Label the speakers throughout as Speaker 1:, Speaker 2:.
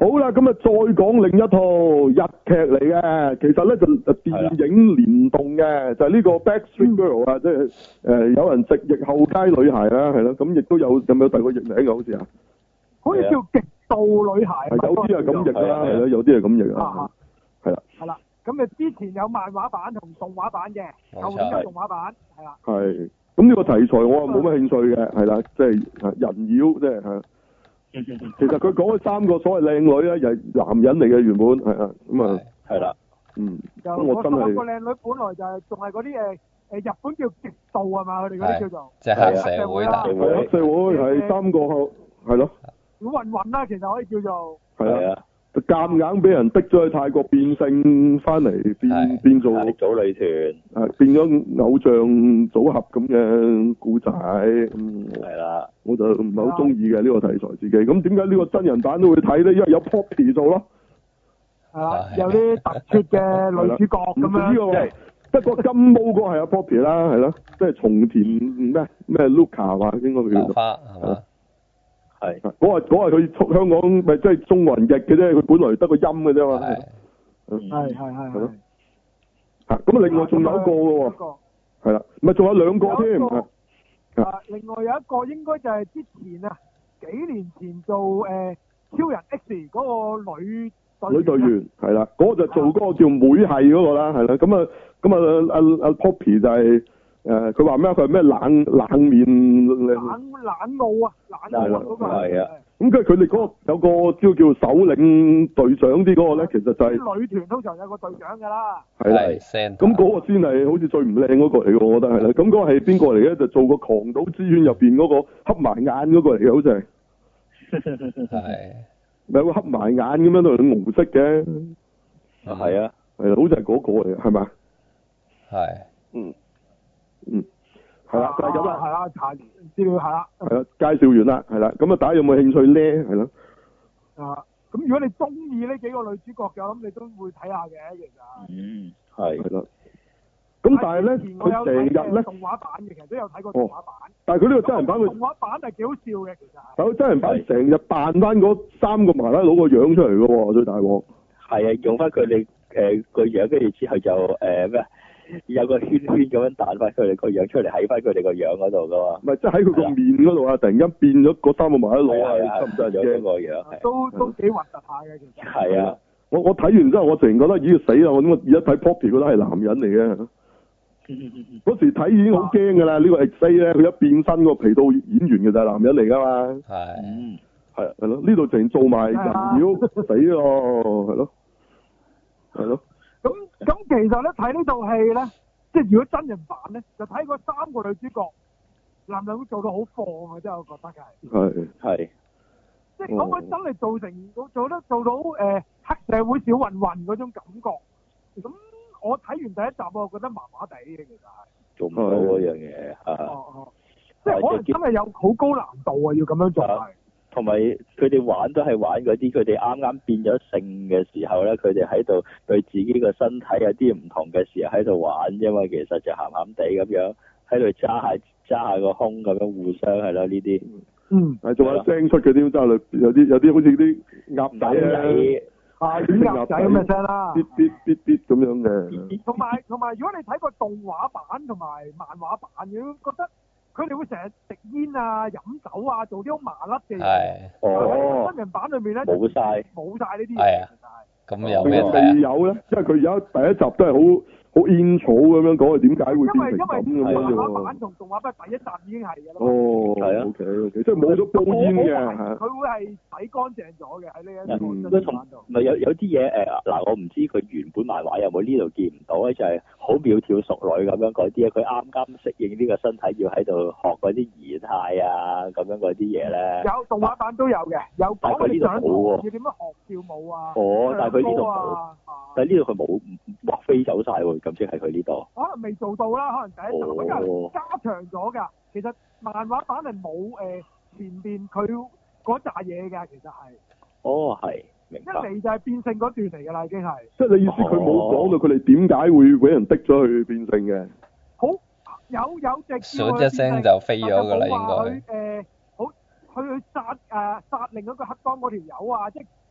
Speaker 1: 好啦，咁啊再講另一套日劇嚟嘅，其實咧就電影聯動嘅，就係呢個 Backstreet Girl 啊，即係有人直譯後街女孩啦，係咯，咁亦都有第二個譯名嘅好似啊，
Speaker 2: 好似叫極度女孩。
Speaker 1: 有啲係咁譯啦，係咯，有啲係咁譯啊，係啦。
Speaker 2: 係啦，咁之前有漫畫版同動畫版嘅，舊年有動畫版，係啦。係。
Speaker 1: 咁呢個題材我冇乜興趣嘅，係啦，即係人妖，即係其實佢講咗3個所謂靚女咧，又係男人嚟嘅原本，係啊，咁啊，係啦，咁我真係
Speaker 2: 個靚女本來就係仲係嗰啲日本叫極道係嘛，佢哋嗰啲叫做
Speaker 3: 即係黑社會啦，
Speaker 1: 黑社會係3個係咯，
Speaker 2: 小混混啦，其實可以叫做
Speaker 1: 係啊。就夾硬俾人逼咗去泰國變性翻嚟，變做
Speaker 4: 組女團，
Speaker 1: 變咗偶像組合咁嘅故仔，
Speaker 4: 係啦，
Speaker 1: 我就唔係好中意嘅呢個題材自己。咁點解呢個真人版都會睇咧？因為有 Poppy 做咯，
Speaker 2: 係啦，有啲特撮嘅女主角咁樣。
Speaker 1: 不過金毛嗰個係阿 Poppy 啦，係咯，即係松田咩 Luca 話應該佢叫做。
Speaker 3: 係嘛？
Speaker 1: 係，嗰個佢香港咪即係中文譯嘅啫，佢本來得個音嘅啫嘛。
Speaker 2: 係。
Speaker 1: 咁啊，另外仲有一個嘅喎。係啦，咪仲有2個添。
Speaker 2: 另外有一個應該就係之前啊，幾年前做超人 X 嗰個女隊員。係啦，嗰個就做嗰個叫妹係嗰個啦，係啦。咁阿 Poppy 就係。佢話咩？佢係咩冷面冷傲啊，冷傲嗰個係啊。咁跟住佢哋嗰個有個叫首領隊長啲嗰個咧，其實就係女團通常有個隊長㗎啦。係啦。咁嗰個先係好似最唔靚嗰個嚟嘅，我覺得係啦。咁嗰個係邊個嚟嘅？就做過狂賭之淵入邊嗰個黑埋眼嗰個嚟嘅，好似係。係。咪有個黑埋眼咁樣都係紅色嘅。係啊。係啦，好似係嗰個嚟嘅，係咪？係。係啦，就係咁啦。係啦，查資料係啦。係啦，介紹完啦，係啦。咁啊，大家有冇興趣咧？係咯。咁如果你中意呢幾個女主角嘅，咁你都會睇下嘅，其實。係。係咯。咁但係咧，佢成日咧動畫版嘅，其實都有睇過動畫版。但係佢呢個真人版，動畫版係幾好笑嘅，其實。有真人版成日扮翻嗰3個麻甩佬個樣出嚟嘅喎，最大鑊。係啊，用翻佢哋個樣，跟住之後就咩？有個圈圈咁樣彈翻佢哋個樣出嚟，喺翻佢哋個樣嗰度噶嘛？唔係，即係喺佢個面嗰度啊！突然間變咗嗰3個麻甩佬啊！得唔得驚個樣？都幾核突下嘅，其實。係啊！我睇完之後，我突然覺得已經死啦！我而家睇 Poppy 覺得係男人嚟嘅。嗰時睇已經好驚㗎啦！呢個 X-A 咧，佢一變身個皮套演員嘅就係男人嚟㗎嘛。係。係咯，呢度淨做埋人妖死咯，係咯。係咯。咁其實咧睇呢套戲咧，即係如果真人版咧，就睇嗰3個女主角，男人會做到好放啊！真係我覺得係。即係可唔可以真係做到黑社會小混混嗰種感覺？咁我睇完第一集我覺得麻麻地嘅，其實係。做唔到嗰樣嘢即係可能真係有好高難度啊！要咁樣做係。同埋佢哋玩都係玩嗰啲，佢哋啱啱變咗性嘅時候咧，佢哋喺度對自己個身體有啲唔同嘅時候喺度玩啫嘛，其實就鹹鹹地咁樣喺度揸下個胸咁樣互相係咯呢啲。係仲有聲出嘅啲揸嚟，有啲好似啲鴨仔啊，啲鴨仔咁嘅聲啦，啲咁樣嘅。同埋如果你睇過動畫版同埋漫畫版嘅，覺得。佢哋會成日食煙啊、飲酒啊、做啲好麻甩嘅嘢。真人版裏面咧冇晒呢啲嘢。係啊。咁有咩未有咧？因為佢而家第一集都係好煙草咁樣講，佢點解會變成咁嘅？因為漫畫版同動畫版第一集已經係㗎啦。係啊。OK，即係冇咗煲煙嘅。佢會係洗乾淨咗嘅喺呢一個真人版度。唔係有啲嘢嗱，我唔知佢原本漫畫有冇呢度見唔到咧，就係好苗條淑女咁樣嗰啲佢啱啱適應呢個身體，要喺度學嗰啲儀態啊，咁樣嗰啲嘢咧。有動畫版都有嘅，有講佢想要點樣學跳舞啊。但係佢呢度冇。但係呢度佢冇，哇飛走晒喎，咁即係佢呢度。可能未做到啦，可能第一集因為加長咗㗎。其實漫畫版係冇前邊佢嗰扎嘢㗎，其實係。係。明白。一嚟就係變性嗰段嚟㗎啦，已經係。即係你意思佢冇講到佢哋點解會俾人逼咗去變性嘅？好有隻叫一聲就飛咗㗎啦，應該。佢去殺另一個黑幫嗰條友啊！即係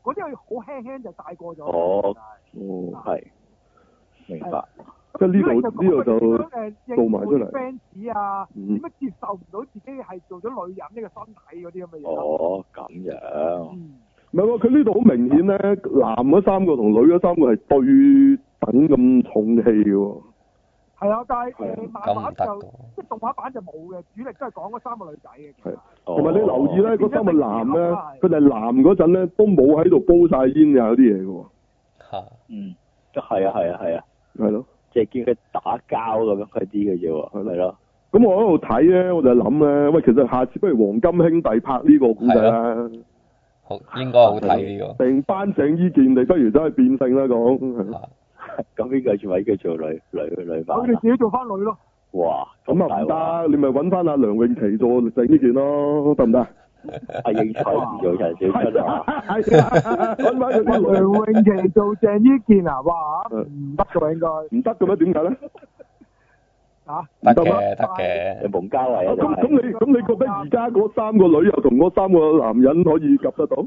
Speaker 2: 嗰啲佢好輕輕就帶過咗。
Speaker 4: 哦，係，明白。
Speaker 1: 即係呢度就做埋出嚟。
Speaker 2: fans 啊，點解接受唔到自己係做咗女人呢個身體嗰啲咁嘅嘢？
Speaker 4: 哦，咁樣。
Speaker 1: 唔係喎，佢呢度好明顯咧，男嗰3個同女嗰3個係對等咁重戲嘅喎。
Speaker 2: 係啊，但係漫畫就即係動畫版就冇嘅，主力都係講嗰3個女仔嘅。係。同埋你留意咧，嗰3個男咧，佢哋男嗰陣咧都冇喺度煲晒煙啊嗰啲嘢嘅喎。
Speaker 4: 嚇。係啊。
Speaker 1: 係咯。
Speaker 4: 即係見佢打交咁樣嗰啲嘅啫喎。係咯。
Speaker 1: 咁我喺度睇咧，我就諗咧，喂，其實下次不如黃金兄弟拍呢個故仔啦。
Speaker 3: 好，應該好睇呢個。成
Speaker 1: 班鄭伊健，你不如走去變性啦講。
Speaker 4: 咁邊個做位叫做女版？
Speaker 2: 佢哋自己做翻女咯。
Speaker 4: 哇！
Speaker 1: 咁啊唔得，你咪揾翻阿梁詠琪做鄭伊健咯，得唔得？
Speaker 4: 阿應采兒做陳小春啊！
Speaker 1: 係啊，揾翻佢
Speaker 2: 梁詠琪做鄭伊健啊！哇，唔得㗎應該。唔
Speaker 1: 得嘅咩？點解咧？
Speaker 3: 得嘅，
Speaker 4: 蒙嘉慧啊！
Speaker 1: 咁你覺得而家嗰3個女又同嗰3個男人可以夾得到？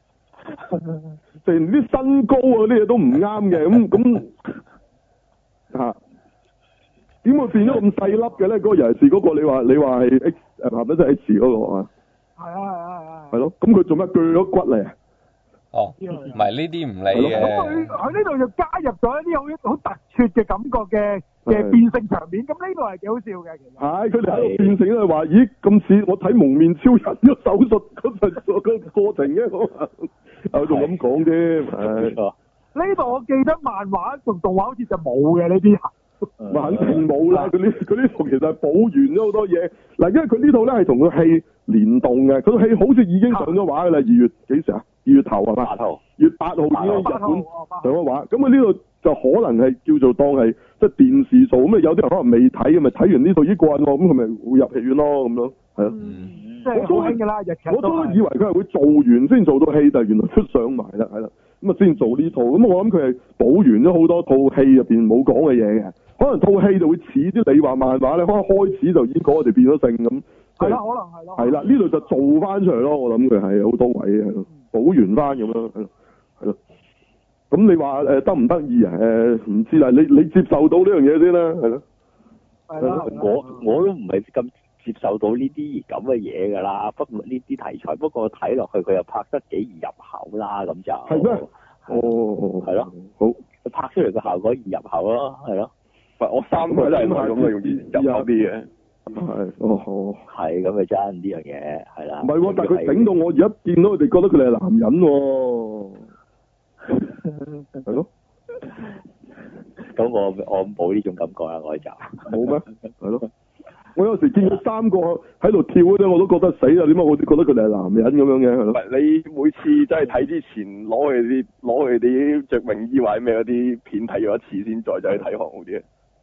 Speaker 1: 連啲身高啊啲嘢都唔啱嘅，咁嚇點會變咗咁細粒嘅咧？嗰個尤其是嗰個你話係 X 係咪即係 X 嗰個啊？係。係咯，咁佢做乜鋸咗骨嚟啊？
Speaker 3: 哦，唔係呢啲唔理嘅。
Speaker 2: 咁佢呢度就加入咗一啲好突出嘅感覺嘅變性場面，咁呢個係幾好笑嘅其實。係，佢哋喺度變性咧，話咦咁似我睇蒙面超人嘅手術嗰陣個過程嘅，我仲咁講添。呢度我記得漫畫同動畫好似就冇嘅呢啲。肯定冇啦，佢呢套其實係補完咗好多嘢。嗱，因為佢呢套咧係同個戲聯動嘅，佢套戲好似已經上咗畫噶啦，2月幾時啊？2月頭係嘛？8號。2月8號已經日本上咗畫，咁佢呢度就可能係叫做當係即係電視做，咁有啲人可能未睇嘅，咪睇完呢套已經過癮喎，咁佢咪會入戲院咯，咁樣係咯。即係好興㗎啦，我都以為佢係會做完先做到戲，但係原來出上埋啦，係啦，咁啊先做呢套，咁我諗佢係補完咗好多套戲入邊冇講嘅嘢嘅。可能套戲就會似啲你話漫畫咧，可能開始就已經講我哋變咗性咁。係啦，可能係咯。係啦，呢度就做翻出嚟咯。我諗佢係好多位嘅，補完翻咁樣，係咯。咁你話得唔得意啊？唔知啦。你接受到呢樣嘢先啦，係咯。係啦。
Speaker 4: 我都唔係咁接受到呢啲咁嘅嘢㗎啦。不過呢啲題材，不過睇落去佢又拍得幾易入口啦，咁就。係咩？哦。係咯。好。拍出嚟嘅效果易入口咯，係咯。我3個都係咁啊，容易入口啲嘅。係，係咁嘅真呢樣嘢，係啦。唔係喎，但係佢整到我而家見到佢哋覺得佢哋係男人喎。係咯。咁我冇呢種感覺啦，我就。冇咩？係咯。我有時見到3個喺度跳嗰啲，我都覺得死啦！點解我覺得佢哋係男人咁樣嘅？係咯。唔係你每次真係睇之前攞佢啲着泳衣或者咩嗰啲片睇咗一次先，再去睇好啲。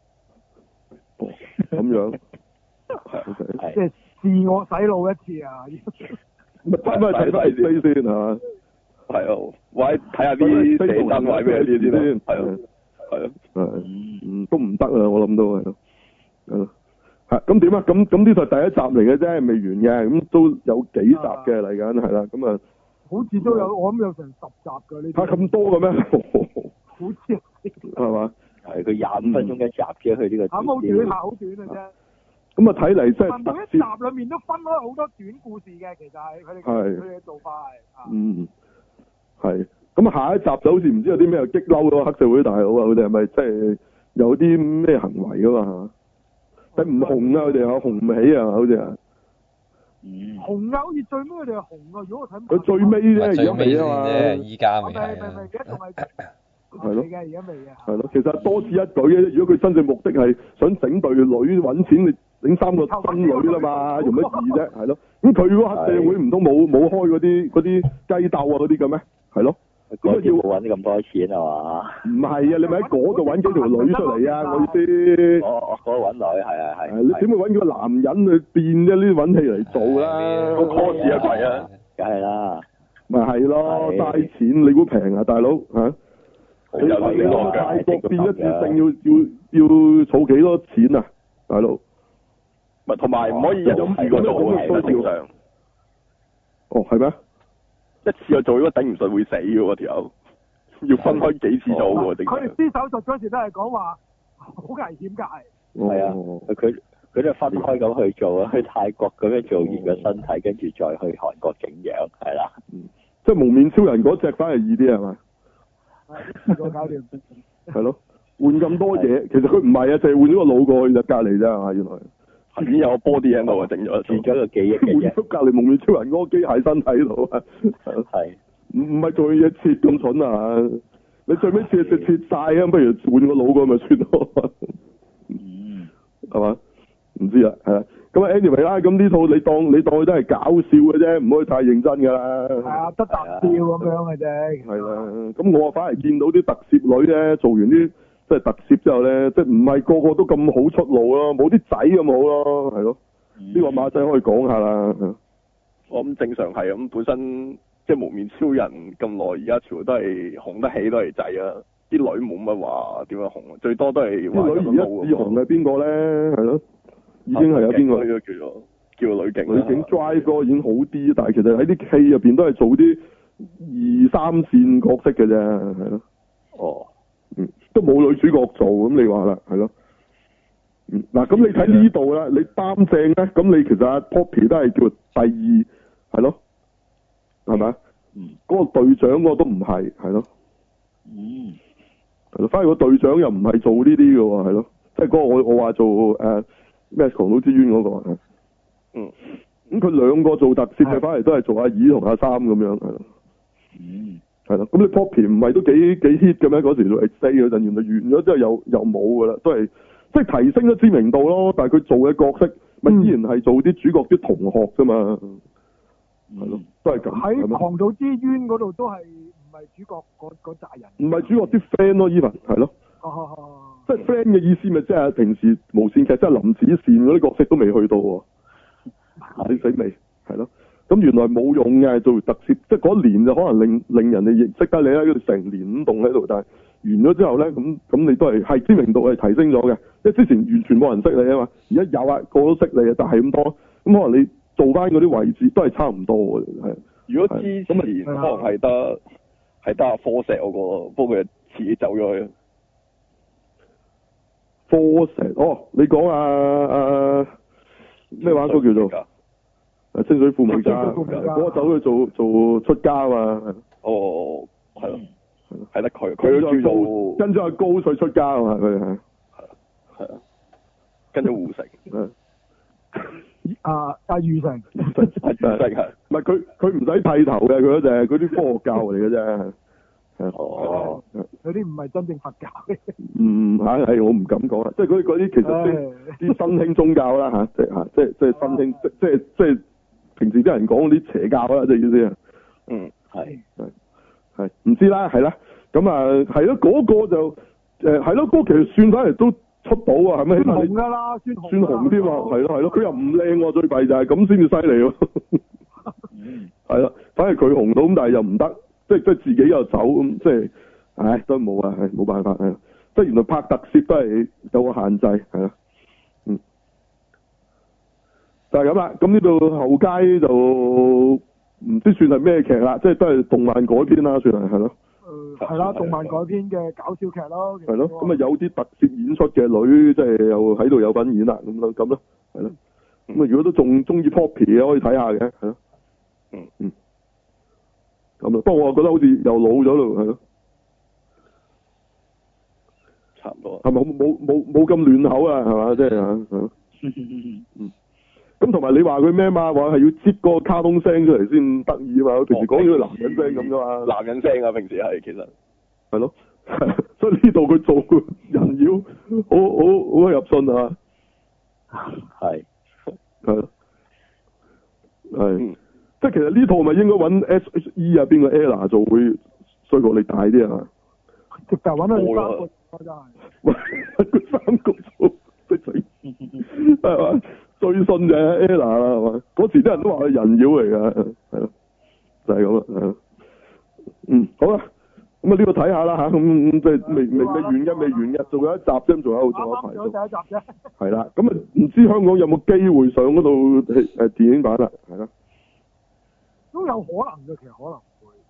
Speaker 4: 咁樣，即係自我洗腦一次啊！咪翻去睇翻飛先嚇，係啊，或者睇下啲射燈位咩啲先，係啊，係啊，都唔得啊！我諗到係咯，咁點啊？咁呢套係第一集嚟嘅啫，未完嘅，咁都有幾集嘅嚟緊，係啦，咁啊，好似都有，我諗有成10集㗎呢啲。咁多嘅咩？好似係嘛？係佢25分鐘一集嘅，佢呢個。好短好短嘅啫。咁啊，睇嚟即係每一集裏面都分開好多短故事嘅，其實係佢哋嘅做法係。係。咁啊，下一集就好似唔知有啲咩激嬲咗黑社會大佬啊！佢哋係咪即係有啲咩行為㗎嘛？但唔紅啊！佢哋紅唔起啊！好似啊。紅啊！好似最尾佢哋係紅啊！如果我睇佢最尾啫，而家未啊嘛。依家未係。而家仲係。係咯，而家未啊。係咯，其實多此一舉嘅。如果佢真正目的係想整隊女揾錢，你整3個新女啦嘛，用乜易啫？係咯，咁佢嗰個黑社會唔通冇開嗰啲雞竇啊嗰啲嘅咩？係咯，咁要揾咁多錢係嘛？唔係啊，你咪喺嗰度揾幾條女出嚟啊！我意思。嗰度揾女係。你點會揾個男人去變啫？呢啲揾戲嚟做啦，個 cost 啊貴啊，梗係啦。咪係咯，嘥錢你估平啊，大佬嚇？你諗泰國變一次性要儲幾多錢啊，大佬？咪同埋唔可以一種咁嘅需要。哦，係咩？ 一次就做，如果頂唔順會死嘅喎條友，要分開幾次做喎。
Speaker 2: 佢哋施手術嗰時都係講話好危險㗎，
Speaker 5: 係啊，佢都分開咁去做啊，去泰國咁樣做完個身體，跟住再去韓國整樣，係啦。
Speaker 1: 即係蒙面超人嗰隻反而易啲係嘛？
Speaker 2: 係，搞掂。
Speaker 1: 係咯，換咁多嘢，其實佢唔係啊，就係換咗個腦過去就隔離啫係嘛？原來
Speaker 4: 已經有個 body 喺度啊，整咗
Speaker 5: 轉咗個記憶嘅
Speaker 1: 換咗隔離蒙面超人嗰個機械身體度啊。
Speaker 5: 係。
Speaker 1: 唔係做嘢切咁蠢啊！你最尾切晒啊，不如換個腦過咪算咯。係嘛？唔知啊，係啦。咁啊，anyway 啦，咁呢套你當佢都係搞笑嘅啫，唔可以太認真㗎啦。
Speaker 2: 係啊，得啖笑咁樣嘅啫。
Speaker 1: 係啦，咁我反而見到啲特攝女咧，做完啲即係特攝之後咧，即係唔係個個都咁好出路咯，冇啲仔咁好咯，係咯。呢個馬仔可以講下啦。
Speaker 4: 我諗正常係咁，本身即係無面超人咁耐，而家全部都係紅得起都係仔啊！啲女冇乜話點樣紅，最多都係話
Speaker 1: 啲女而家至紅係邊個咧？係咯，已經係有邊個？叫女警。女警 Drive 嗰個已經好啲，但係其實喺啲戲入邊都係做啲2、3線角色嘅啫，係咯。
Speaker 4: 哦。
Speaker 1: 都冇女主角做，咁你話啦，係咯。嗱，咁你睇呢度啦，你擔正咧，咁你其實阿 Poppy 都係叫第二，係咯，係咪？嗰個隊長嗰個都唔係，係咯。係咯，反而個隊長又唔係做呢啲嘅喎，係咯，即係嗰個我話做咩狂賭之淵嗰個。咁佢兩個做特攝嘅，反而都係做阿二同阿三咁樣，係咯。係咯，咁你 Poppy 唔係都幾 hit 嘅咩？嗰時做 X4嗰陣，原來完咗之後又冇㗎啦，都係即係提升咗知名度咯。但係佢做嘅角色咪依然係做啲主角啲同學啫嘛。係咯，都係咁。
Speaker 2: 喺狂賭之淵嗰度都係唔係主角嗰扎人？唔
Speaker 1: 係主角啲 friend 咯，even 係咯。即係 friend 嘅意思咪即係平時無線劇即係林子善嗰啲角色都未去到喎。你死未？係咯。咁原來冇用嘅，做特攝，即係嗰年就可能令人哋認識得你啦，跟住成年咁動喺度，但係完咗之後咧，咁你都係知名度係提升咗嘅，因為之前完全冇人識你啊嘛，而家有啊，個個都識你啊，但係咁多，咁可能你做翻嗰啲位置都係差唔多嘅，係。
Speaker 4: 如果之前可能係得阿科石嗰個，不過佢自己走咗去。
Speaker 1: 科石你講咩話？嗰個叫做？清水富美加，嗰個走去做出家啊嘛。
Speaker 4: 哦，係咯，係得佢都叫做
Speaker 1: 跟咗阿高水出家啊嘛，佢係。
Speaker 4: 係啊，跟咗胡成。
Speaker 2: 阿余成。
Speaker 4: 係。
Speaker 1: 唔係佢唔使剃頭嘅，佢嗰隻嗰啲科學教嚟嘅啫。
Speaker 2: 哦。嗰啲唔係真正佛教嘅。
Speaker 1: 係我唔敢講啦，即係嗰啲其實啲新興宗教啦嚇，即係新興，即係。平時啲人講啲邪教啦，即係意思啊。係唔知啦，係啦。咁啊，係咯，嗰個就係咯，嗰個其實算翻嚟都出到啊，係咪？
Speaker 2: 算紅㗎啦，算
Speaker 1: 紅添啊，係咯，佢又唔靚喎，最弊就係咁先至犀利喎。係啦，反而佢紅到咁，但係又唔得，即係自己又走咁，即係，都冇啊，係冇辦法係。即係原來拍特攝都係有個限制，係啦。就係咁啦，咁呢度後街就唔知算係咩劇啦，即係都係動漫改編啦，算係咯。
Speaker 2: 係啦，動漫改編嘅搞笑劇咯。
Speaker 1: 係咯，咁啊有啲特攝演出嘅女，即係又喺度有份演啦，咁咯，係咯。咁啊，如果都仲中意 Poppy 嘅，可以睇下嘅，係咯。咁啊，不過我覺得好似又老咗咯，係咯。
Speaker 4: 差唔多。
Speaker 1: 係咪冇咁亂口啊？係嘛，即係咁同埋你話佢咩嘛？話係要接個卡通聲出嚟先得意啊嘛！平時講咗男人聲咁啫嘛。
Speaker 4: 男人聲啊，平時係其實
Speaker 1: 係咯，所以呢度佢做個人妖，好入信啊！係咯，即係其實呢套咪應該揾 SHE 啊，邊個 Ella 做會衰過你大啲啊？
Speaker 2: 直頭揾佢三個真係。
Speaker 1: 喂，佢三個做識整係嘛？最信就係 Ella 啦，係嘛？嗰時啲人都話佢人妖嚟㗎，係咯，就係咁啦，係咯。好啦，咁啊呢個睇下啦嚇，咁即係未完嘅，仲有一集啫，仲有排做。
Speaker 2: 第一集啫。
Speaker 1: 係啦，咁啊唔知香港有冇機會上嗰度電影版啦，係啦。
Speaker 2: 都有可能嘅，其實可能。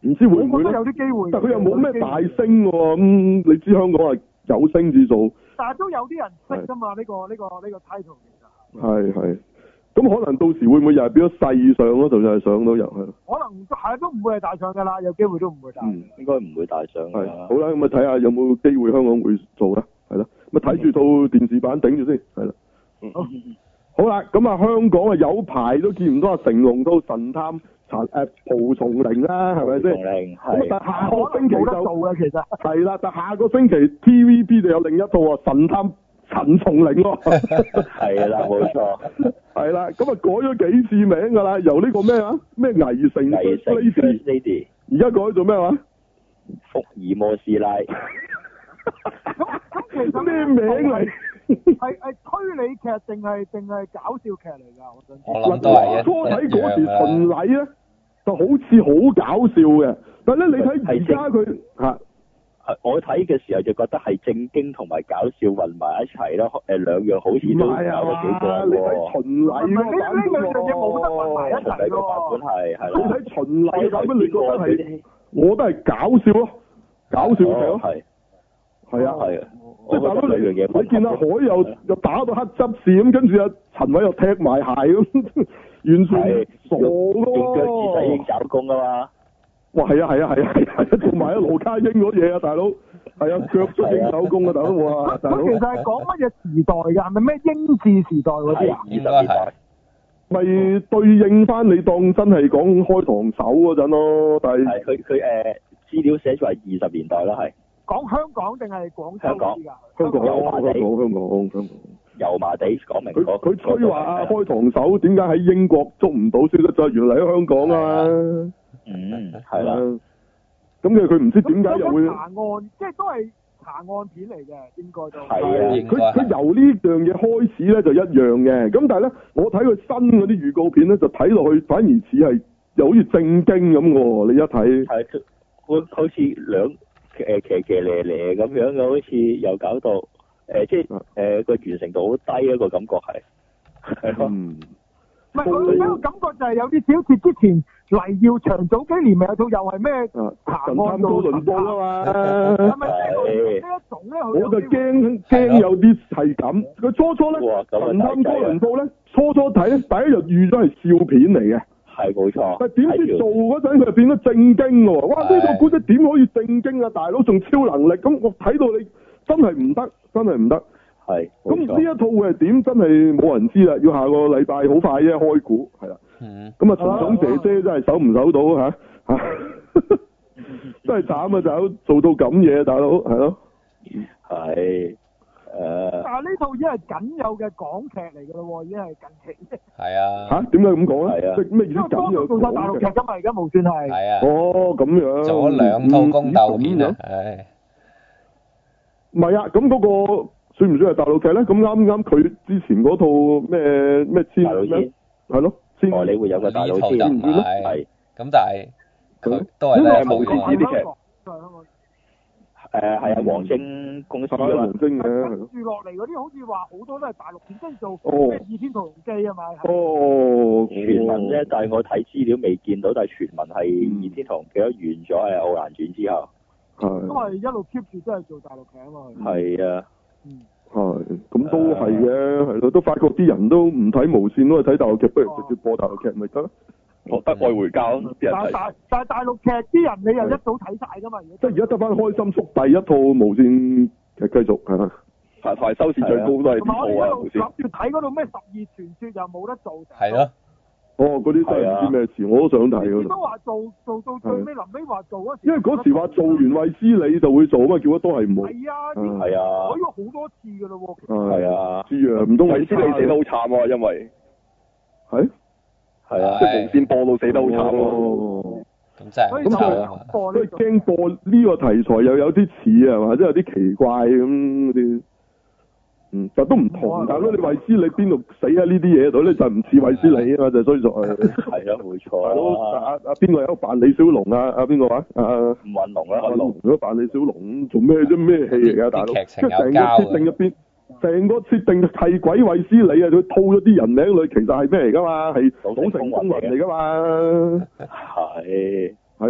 Speaker 1: 唔知會唔會咧？
Speaker 2: 我覺得有啲機會。
Speaker 1: 但佢又冇咩大聲喎，咁你知香港係有聲至數。
Speaker 2: 但係都有啲人識㗎嘛？呢個 title 其實。
Speaker 1: 係。咁可能到時會唔會又係變咗細上嗰度就係上到入去？
Speaker 2: 可能都唔會係大上㗎啦，有機會都唔會大。
Speaker 5: 應該唔會大上㗎。
Speaker 1: 好啦，咁啊睇下有冇機會香港會做啦，係咯。咁啊睇住套電視版頂住先，係啦。好啦，咁啊香港啊有排都見唔到阿成龍到神探蒲松齡啦，係咪先？咁但下個星期就做嘅其實。係啦，但下個星期 TVB 就有另一套啊神探陳松齡喎。
Speaker 5: 係啦，冇錯。
Speaker 1: 係啦，咁啊改咗幾次名㗎啦，由呢個咩啊咩危城 Lady， 而家改做咩話？
Speaker 5: 福爾摩斯奶。
Speaker 2: 咁其實
Speaker 1: 咩名嚟？
Speaker 2: 係推理劇定係搞笑劇嚟㗎？
Speaker 3: 我諗都係
Speaker 1: 初睇嗰時巡禮咧，就好似好搞笑嘅，但係咧你睇而家佢嚇。
Speaker 5: 我睇嘅時候就覺得係正經同埋搞笑混埋一齊咯，兩樣好似都搞得幾過喎。
Speaker 1: 你睇巡禮嗰個版本
Speaker 2: 嘢冇得混埋一齊咯。
Speaker 5: 版本係
Speaker 1: 你睇巡禮嘅版本，你覺得係？我都係搞笑咯，搞笑劇咯。係啊。即係大佬你見阿海又打到黑執事咁，跟住阿陳偉又踢埋鞋咁，完全傻咯。
Speaker 5: 腳趾仔應找功啊嘛！
Speaker 1: 哇，係啊，做埋阿羅家英嗰嘢啊，大佬，係啊，腳足應手功啊，大佬，哇，大佬。
Speaker 2: 佢其實係講乜嘢時代㗎？係咪咩英治時代嗰啲啊？
Speaker 3: 應該係。
Speaker 1: 咪對應翻你當真係講開膛手嗰陣咯，但係。
Speaker 5: 係佢資料寫住係20年代啦，係。
Speaker 2: 講香港定係廣州㗎？
Speaker 1: 香港。
Speaker 5: 油麻地講明
Speaker 1: 佢吹話開膛手點解喺英國捉唔到，先得就原嚟喺香港啊嘛。
Speaker 5: 係啦。
Speaker 1: 咁佢唔知點解又會
Speaker 2: 查案，即係都係查案片嚟嘅，應該都
Speaker 5: 係啊。
Speaker 1: 佢由呢樣嘢開始咧就一樣嘅，咁但係咧我睇佢新嗰啲預告片咧就睇落去反而似係又好似正經咁喎，你一睇
Speaker 5: 係好似騎咧咧咁樣嘅，好似又搞到即係個完成度好低一個感覺係咯。
Speaker 2: 唔係佢呢個感覺就係有啲少似之前黎耀祥早幾年咪有套又係咩查案到
Speaker 1: 輪播啊嘛，
Speaker 2: 係咪呢一種咧？
Speaker 1: 我就驚有啲係咁。佢初咧神探多倫多咧，初睇咧第一日預咗係笑片嚟嘅。
Speaker 5: 係冇錯。
Speaker 1: 但點知做嗰陣佢就變咗正經喎！哇！呢個古仔點可以正經啊？大佬仲超能力咁，我睇到你真係唔得，真係唔得。
Speaker 5: 係。
Speaker 1: 咁呢一套會係點？真係冇人知啦！要下個禮拜好快啫開估，係啦。咁啊，陳總姐姐真係守唔守到嚇？真係慘啊！大佬做到咁嘢，大佬係咯。係。
Speaker 2: 但係呢套已經係僅有嘅港劇嚟㗎咯喎，已經係近期。
Speaker 3: 係啊。
Speaker 1: 嚇？點解咁講咧？
Speaker 5: 係啊。
Speaker 1: 即係咩意思？僅有
Speaker 2: 做曬大陸劇㗎嘛，而家無算係。
Speaker 3: 係啊。
Speaker 1: 哦，咁樣。
Speaker 3: 做咗2套宮鬥片啊！唉。
Speaker 1: 唔係啊，咁嗰個算唔算係大陸劇咧？咁啱佢之前嗰套咩千咩？係咯，
Speaker 5: 哦，你會有個大陸千唔
Speaker 3: 係。咁但係佢都係咧冇
Speaker 5: 呢啲劇。係啊，黃晶公司啊，
Speaker 1: 黃晶嘅。
Speaker 2: 跟住落嚟嗰啲好似話好多都係大陸片，跟住做咩《倚天屠龍記》啊嘛。
Speaker 1: 哦。
Speaker 5: 傳聞啫，但係我睇資料未見到，但係傳聞係《倚天屠龍記》完咗係《傲蘭傳》之後。
Speaker 2: 係。都係一路 keep 住都係做大陸劇啊嘛。
Speaker 5: 係啊。
Speaker 1: 係。咁都係嘅，係咯，都發覺啲人都唔睇無線，都係睇大陸劇，不如直接播大陸劇咪得。
Speaker 4: 我得愛回家啲人睇。
Speaker 2: 但係大陸劇啲人你又一早睇晒㗎嘛？
Speaker 1: 即係而家得翻開心速遞一套無線劇繼續係啦。
Speaker 4: 係收視最高都係呢套啊無線。
Speaker 2: 諗住睇嗰度咩《12傳說》又冇得做。
Speaker 3: 係咯。
Speaker 1: 哦，嗰啲真係唔知咩事，我都想睇嗰度。
Speaker 2: 都話做到最尾，臨尾話做嗰時。
Speaker 1: 因為嗰時話做完衛斯理就會做啊嘛，叫得多係唔好。
Speaker 2: 係啊，
Speaker 5: 係啊。
Speaker 2: 改咗好多次㗎咯喎。
Speaker 5: 係啊。
Speaker 1: 知啊，唔通
Speaker 4: 衛斯理死得好慘啊，因為
Speaker 1: 係。
Speaker 5: 係啊，
Speaker 4: 即係無線播到死得好慘喎。
Speaker 3: 咁真係
Speaker 1: 咁所以驚播呢個題材又有啲似啊嘛，即係有啲奇怪咁嗰啲。但都唔同，大佬你衛斯理邊度死喺呢啲嘢度咧？就唔似衛斯理啊嘛，就衰在
Speaker 5: 係啊，冇錯。
Speaker 1: 大佬阿邊個有扮李小龍啊？阿邊個話？
Speaker 5: 吳雲龍啦，
Speaker 1: 吳雲龍如果扮李小龍做咩啫？咩戲嚟㗎，大佬？
Speaker 3: 劇情有
Speaker 1: 成個設定入邊。成個設定係鬼衛斯理啊！佢套咗啲人名裏，其實係咩嚟噶嘛？係賭城風雲嚟噶嘛？係咯，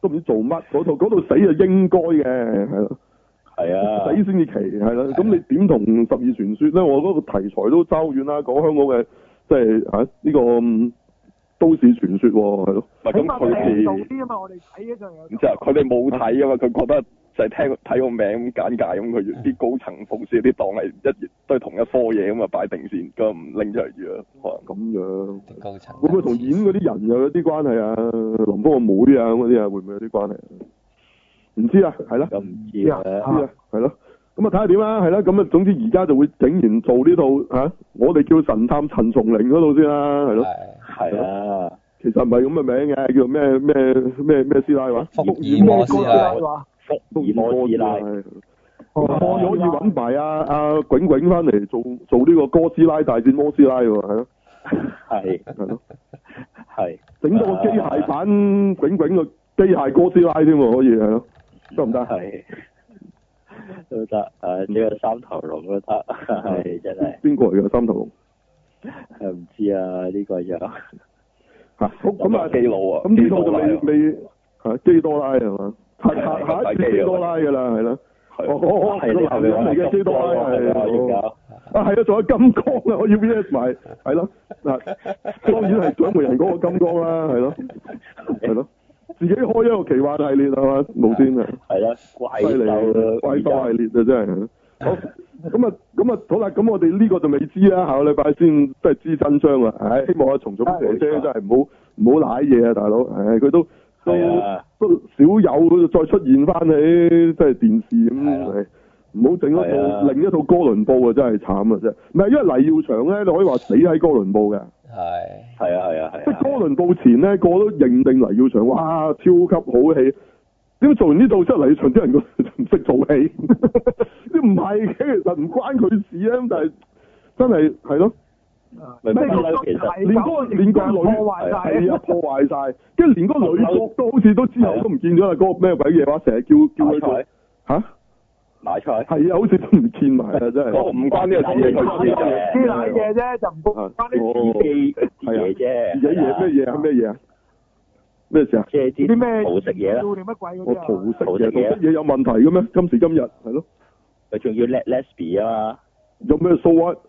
Speaker 1: 都唔知做乜，嗰度死就應該嘅，係咯。
Speaker 5: 係啊，
Speaker 1: 死先至奇係啦，咁你點同十二傳說咧？我嗰個題材都周遠啦，講香港嘅即係呢個都市傳說係咯。
Speaker 4: 咁佢哋
Speaker 2: 啲啊嘛，我哋睇嘅就有。
Speaker 4: 唔知啊，佢哋冇睇啊嘛，佢覺得就係睇個名簡介咁，佢啲高層報紙啲檔係都係同一科嘢咁啊，擺定先，咁唔拎出嚟住啊，可能咁樣。
Speaker 3: 高層
Speaker 1: 會唔會同演嗰啲人又有啲關係啊？林峰個妹啊嗰啲啊，會唔會有啲關係？唔知啊，係啦，
Speaker 5: 咁唔知啊，
Speaker 1: 係咯，咁啊睇下點啦，係啦，咁啊總之而家就會竟然做呢套我哋叫神探陳松伶嗰度先啦，係咯，
Speaker 5: 係啊，
Speaker 1: 其實唔係咁嘅名嘅，叫咩師奶話？
Speaker 3: 福爾摩師奶
Speaker 2: 話，
Speaker 5: 福爾摩師奶，
Speaker 1: 我可以揾埋阿囧囧翻嚟做呢個哥斯拉大戰摩斯拉喎，係咯，係咯，
Speaker 5: 係
Speaker 1: 整多個機械版囧囧個機械哥斯拉添喎，可以係咯。得唔得？
Speaker 5: 係都得，呢個三頭龍都得，係真係。
Speaker 1: 邊個嚟嘅三頭龍？
Speaker 5: 唔知啊，呢個就
Speaker 1: 咁啊
Speaker 4: 基佬啊，
Speaker 1: 咁呢套就未基多拉係嘛？下一次基多拉㗎啦，係啦。
Speaker 5: 係你
Speaker 1: 男人嚟嘅基多拉係係啊，仲有金剛啊，我要 VS 埋，係咯嗱，當然係獎門人嗰個金剛啦，係咯，係咯。自己開一個奇幻系列係嘛，無線啊，
Speaker 5: 係啦，怪獸
Speaker 1: 系列啊真係，好咁啊好啦，咁我哋呢個就未知啦，下個禮拜先即係知真章啦，希望阿松松姐姐真係唔好賴嘢啊，大佬，佢都少有再出現翻喺即係電視咁，唔好整一套另一套哥倫布啊，真係慘啊真係，唔係因為黎耀祥咧，你可以話死喺哥倫布嘅。
Speaker 5: 係啊，
Speaker 1: 即係哥倫布前咧，個個都認定黎耀祥，哇，超級好戲。點解做完呢套出嚟，黎耀祥啲人個唔識做戲？啲唔係嘅，其實唔關佢事啊。咁但係真係咯，
Speaker 5: 其實
Speaker 1: 連個女係啊破壞晒，跟住連個女角都好似都之後都唔見咗啦。嗰個咩鬼嘢話，成日叫佢做嚇
Speaker 5: 買菜
Speaker 1: 係啊，好似都唔見埋啊！真係
Speaker 4: 唔關呢個事嘅，
Speaker 2: 啲奶嘢啫，就唔關啲
Speaker 5: 自己嘢啫。
Speaker 1: 自己嘢咩嘢啊？咩事啊？
Speaker 5: 即係
Speaker 2: 啲咩
Speaker 5: 桃食嘢啦，
Speaker 2: 定乜鬼嗰
Speaker 1: 我
Speaker 2: 啲
Speaker 1: 桃食嘢有問題嘅咩？今時今日係咯，
Speaker 5: 佢仲要 lesbian 啊嘛？
Speaker 1: 有咩 so what？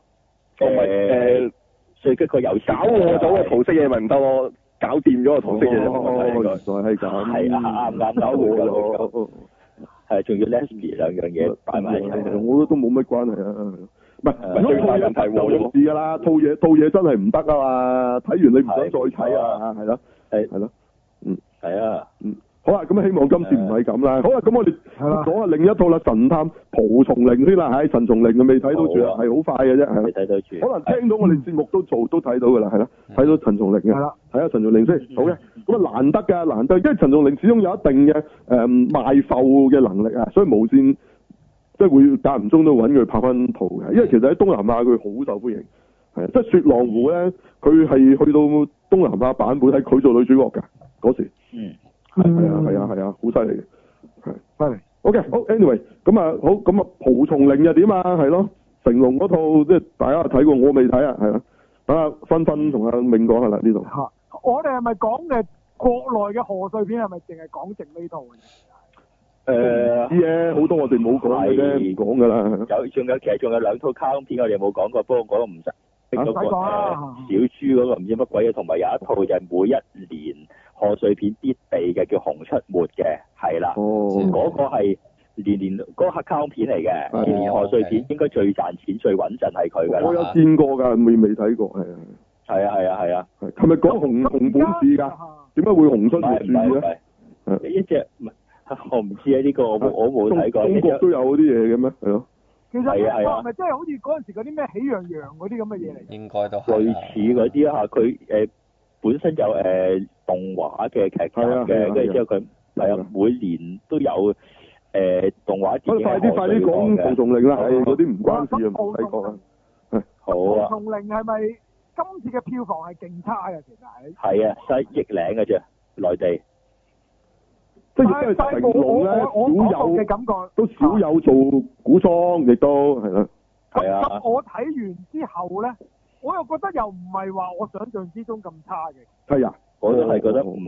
Speaker 5: 最激佢有
Speaker 4: 搞我咗個桃色嘢咪唔得咯？搞掂咗個桃色嘢就冇問題。
Speaker 1: 原來係咁。
Speaker 5: 係啊，啱搞我係仲要 lesbian 兩樣嘢擺埋一齊，
Speaker 1: 我都冇乜關係啊。唔係，
Speaker 4: 最大問題
Speaker 1: 就冇事㗎啦。套嘢真係唔得啊嘛！睇完你唔想再睇啊，係咯，係咯，
Speaker 5: 係啊，
Speaker 1: 好啦，咁希望今次唔係咁啦。好啦，咁我哋講下另一套啦，《神探蒲松齡》先啦。陳松齡未睇到住啊，係好快嘅啫，
Speaker 5: 未睇到住。
Speaker 1: 可能聽到我哋節目都睇到㗎啦，係啦，睇到陳松齡嘅，係啦，睇下陳松齡先。好嘅，咁啊難得㗎，因為陳松齡始終有一定嘅賣埠嘅能力啊，所以無線即係會間唔中都揾佢拍翻套嘅。因為其實喺東南亞佢好受歡迎，係即係雪狼湖咧，佢係去到東南亞版本係佢做女主角㗎嗰時。係啊，好犀利嘅，係。OK， 好 ，anyway， 咁啊，好，咁啊，蒲松齡又點啊？係咯，成龍嗰套即係大家睇過，我未睇啊，係啦。等阿芬芬同阿明講下啦呢度。
Speaker 2: 我哋係咪講嘅國內嘅賀歲片係咪淨係講剩呢套？
Speaker 1: 知嘅，好多我哋冇講嘅啫，唔講㗎啦。
Speaker 5: 其實仲有兩套卡通片我哋冇講過，不過我都唔使。
Speaker 2: 唔使講啦。
Speaker 5: 小豬嗰個唔知乜鬼嘢，同埋有一套就係每一年賀歲片必備嘅，叫《熊出沒》嘅，係啦。嗰個係年嗰個卡通片嚟嘅，年年賀歲片應該最賺錢、最穩陣係佢㗎啦。
Speaker 1: 我有見過㗎，未睇過，係啊。
Speaker 5: 係啊。
Speaker 1: 係咪講熊本市㗎？點解會熊出沒咧？
Speaker 5: 一隻唔係，我唔知啊，呢個我冇睇過。
Speaker 1: 中國都有嗰啲嘢嘅咩？係咯。
Speaker 2: 其實係咪即係好似嗰陣時嗰啲咩喜羊羊嗰啲咁嘅嘢嚟？
Speaker 3: 應該都係
Speaker 5: 類似嗰啲啊，佢本身有動畫嘅劇集嘅，跟住之後佢係啊，每年都有動畫電影。
Speaker 1: 快啲講蒲松齡啦，係嗰啲唔關事啊，唔睇過啊。
Speaker 5: 好啊。
Speaker 2: 蒲松齡係咪今次嘅票房係勁差嘅？其實
Speaker 1: 係
Speaker 5: 啊，得億零嘅啫，內地。
Speaker 1: 即係成龍咧，少有
Speaker 2: 嘅感覺，
Speaker 1: 都少有做古裝，亦都係啦。
Speaker 2: 係啊。咁我睇完之後咧，我又覺得又唔係話我想象之中咁差嘅。
Speaker 1: 係啊，
Speaker 5: 我都係覺得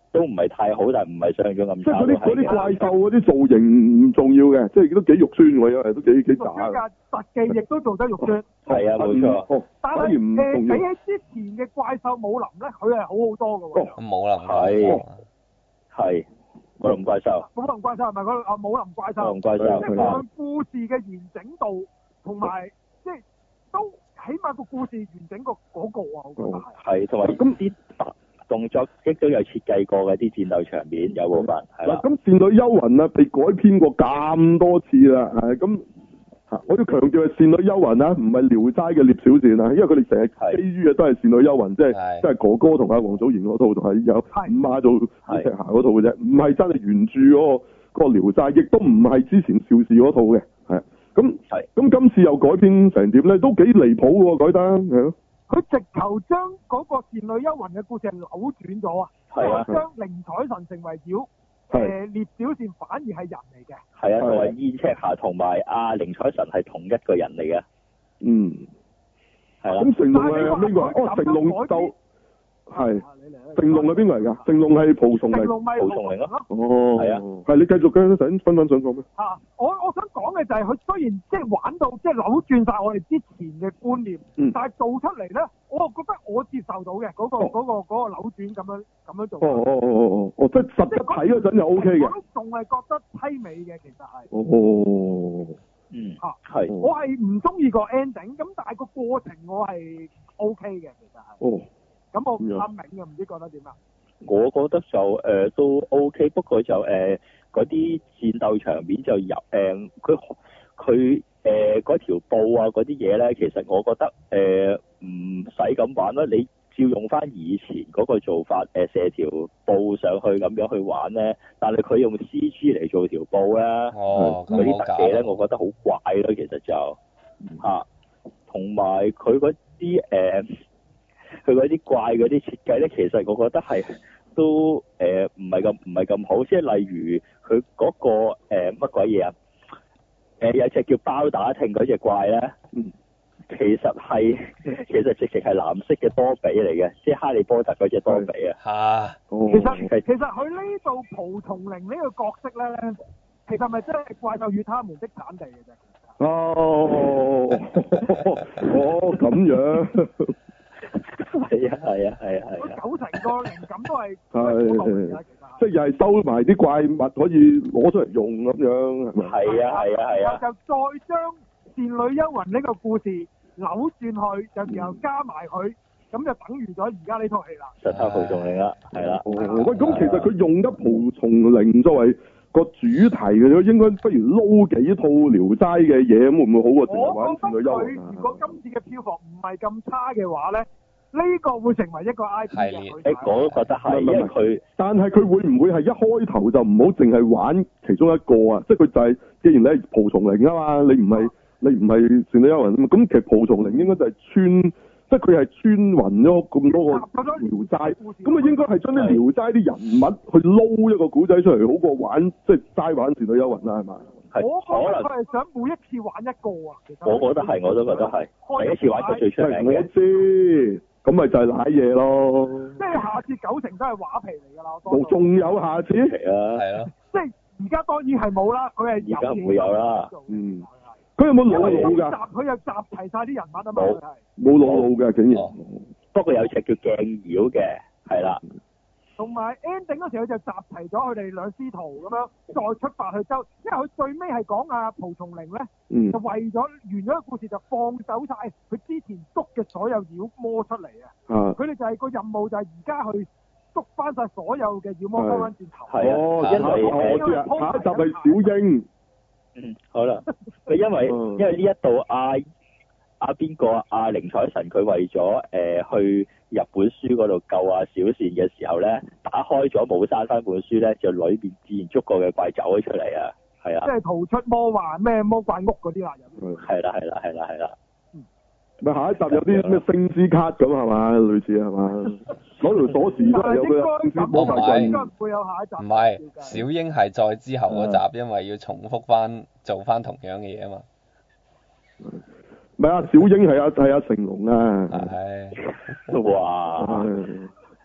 Speaker 5: 都唔係太好，但係唔係想像中咁差。
Speaker 1: 即係嗰啲怪獸嗰啲造型唔重要嘅，即係都幾肉酸喎，因為都幾渣嘅。
Speaker 2: 特技亦都做得肉酸。
Speaker 5: 係啊，冇錯。
Speaker 2: 但係比起之前嘅怪獸武林咧，佢係好好多嘅喎。
Speaker 3: 武林
Speaker 5: 係武林怪獸。
Speaker 2: 武林怪獸係咪嗰個武林怪獸？
Speaker 5: 武林怪獸。
Speaker 2: 即係佢故事嘅完整度同埋即係都起碼個故事完整過嗰個啊，我覺得係。係，同埋
Speaker 5: 咁啲動作亦都有設計過嘅，啲戰鬥場面有部分係啦。
Speaker 1: 咁《倩女幽魂》啊，被改編過咁多次啦，咁我要強調係《倩女幽魂》啊，唔係《聊齋》嘅聶小倩啊，因為佢哋成日基於嘅都係《倩女幽魂》，即係哥哥同阿王祖賢嗰套，同係有五馬做赤霞嗰套嘅啫，唔係真係原著嗰個《聊齋》，亦都唔係之前邵氏嗰套嘅，係咁今次又改編成點咧？都幾離譜喎，改得係咯。
Speaker 2: 佢直頭將嗰個《倩女幽魂》嘅故事係扭轉咗啊！將寧采臣成為妖，聶小倩反而係人嚟嘅。係啊，
Speaker 5: 同埋燕赤霞同埋阿寧采臣係同一個人嚟嘅。
Speaker 1: 嗯，係啦。咁成龍係邊個？成龍就係。成龍係邊個嚟㗎？成龍係蒲松齡。
Speaker 5: 蒲松齡咯。
Speaker 1: 哦。
Speaker 5: 係啊。
Speaker 1: 係你繼續嘅，想分享想講咩？
Speaker 2: 我想講嘅就係佢雖然即係玩到即係扭轉晒我哋之前嘅觀念，但係做出嚟咧，我又覺得我接受到嘅嗰個扭轉咁樣做。即係實質睇嗰陣就 O K 嘅。我都仲係覺得凄美嘅，其實係。係。我係唔中意個 ending，咁但係個過程我係 O K 嘅，其實係。咁我唔啱明嘅，唔知覺得點啊？
Speaker 5: 我覺得就都 OK， 不過就嗰啲戰鬥場面就入佢嗰條布啊嗰啲嘢咧，其實我覺得唔使咁玩啦，你照用翻以前嗰個做法，射條布上去咁樣去玩咧，但係佢用 CG 嚟做條布咧，嗰啲特技咧，我覺得好怪咯，其實就同埋佢嗰啲佢嗰啲怪嗰啲設計咧，其實我覺得係都唔係咁好，即係例如佢嗰個乜鬼嘢啊？有隻叫包打聽嗰隻怪咧，其實直情係藍色嘅多比嚟嘅，即係哈利波特嗰隻多比啊！
Speaker 2: 其實佢呢度蒲松齡呢個角色咧，其實咪真係怪獸與他們的產地嘅啫。
Speaker 1: 咁樣。
Speaker 5: 係啊！
Speaker 2: 九成個靈感都係
Speaker 1: 即係又係收埋啲怪物可以攞出嚟用咁樣，係咪？
Speaker 5: 係啊！
Speaker 2: 就再將《倩女幽魂》呢個故事扭轉去，就然後加埋佢，咁就等於咗而家呢套戲啦。
Speaker 5: 實拍蒲松齡啦，係啦。
Speaker 1: 喂，咁其實佢用得蒲松齡作為個主題嘅，應該不如撈幾套聊齋嘅嘢，咁會唔會好過成日玩《倩女幽魂》啊？
Speaker 2: 如果今次嘅票房唔係咁差嘅話咧，呢個會成為一個 IP 嘅。
Speaker 5: 我都覺得係，因為佢，
Speaker 1: 但係佢會唔會係一開頭就唔好淨係玩其中一個啊？即係佢就係，既然你係蒲松齡啊嘛，你唔係倩女幽魂啊嘛，咁其實蒲松齡應該就係即係佢係穿勻咗咁多個聊齋，咁啊應該係將啲聊齋啲人物去撈一個古仔出嚟，好過玩即係齋玩倩女幽魂啦，係嘛？
Speaker 2: 我可能佢係想每一次玩一個啊，其實
Speaker 5: 我覺得係，我都覺得係，第一次玩個最出名嘅。
Speaker 1: 我知，咁咪就係瀨嘢咯。
Speaker 2: 即係下次9成都係畫皮嚟㗎啦，
Speaker 1: 我仲有下次？
Speaker 5: 係啊。
Speaker 2: 即係而家當然係冇啦，佢係
Speaker 5: 而家唔會有啦。
Speaker 1: 佢有冇老㗎？
Speaker 2: 佢又集齊晒啲人物啊嘛，
Speaker 1: 冇老嘅竟然。
Speaker 5: 不過有隻叫鏡妖嘅，係啦。
Speaker 2: 同埋 ending 嗰時佢就集齊咗佢哋兩師徒咁樣再出發去周，因為佢最尾係講阿蒲松齡咧，就為咗完咗個故事就放走晒佢之前捉嘅所有妖魔出嚟啊！佢哋就係個任務就係而家去捉翻晒所有嘅妖魔翻翻轉頭。
Speaker 5: 係啊，
Speaker 1: 我知啊，下一集係小英。
Speaker 5: 好啦，因為呢一度阿邊個阿寧采臣佢為咗去日本書嗰度救阿小倩嘅時候咧，打開咗冇閂翻本書咧，就裏邊自然捉過嘅怪走咗出嚟啊，係啊，
Speaker 2: 即係逃出魔幻咩魔怪屋嗰啲啦，
Speaker 5: 係啦，
Speaker 1: 咪下一集有啲咩星之卡咁係嘛，類似係嘛，攞條鎖匙都係有嘅星之魔法陣，
Speaker 2: 應該唔會有下一集。
Speaker 3: 唔係，小英係再之後嗰集，因為要重複翻做翻同樣嘅嘢啊嘛。
Speaker 1: 唔係啊，小英係阿成龍啊。
Speaker 3: 係。
Speaker 5: 哇！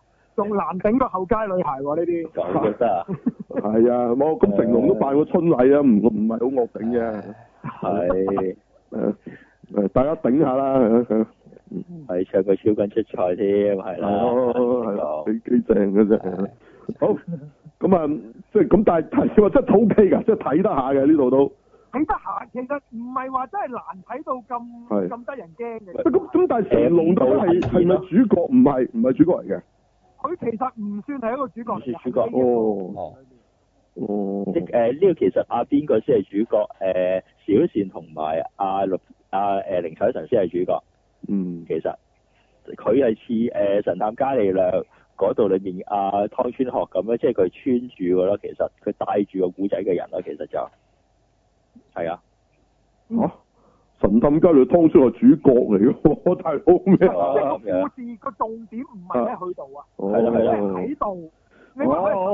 Speaker 2: 仲難頂過後街女孩喎呢啲。
Speaker 5: 咁就得啊？
Speaker 1: 係啊，冇咁成龍都扮過春麗啊，唔係好惡頂嘅。
Speaker 5: 係
Speaker 1: 大家頂下啦，
Speaker 5: 係唱個超級出賽添，係啦，
Speaker 1: 係咯，幾正嘅啫。好，咁啊，即係咁，但係話真係 OK 㗎，即係睇得下嘅呢度都。
Speaker 2: 睇得下，其實唔係話真係難睇到咁得人驚嘅。
Speaker 1: 咁但係成龍都係咪主角？唔係主角嚟嘅。佢
Speaker 2: 其實唔算係一個主角。
Speaker 1: 唔算主角。
Speaker 5: 即呢個其實邊個先係主角？小倩同埋寧采臣先係主角。其實佢係似神探伽利略嗰度裏面湯川學咁樣，即係佢穿住嘅咯。其實佢帶住個古仔嘅人咯，其實就係啊。
Speaker 1: 神探伽利略湯川係主角嚟嘅，大佬咩
Speaker 2: 啊？即係故事個重點唔係喺佢度啊，
Speaker 5: 係啦
Speaker 2: 喺度。
Speaker 1: 即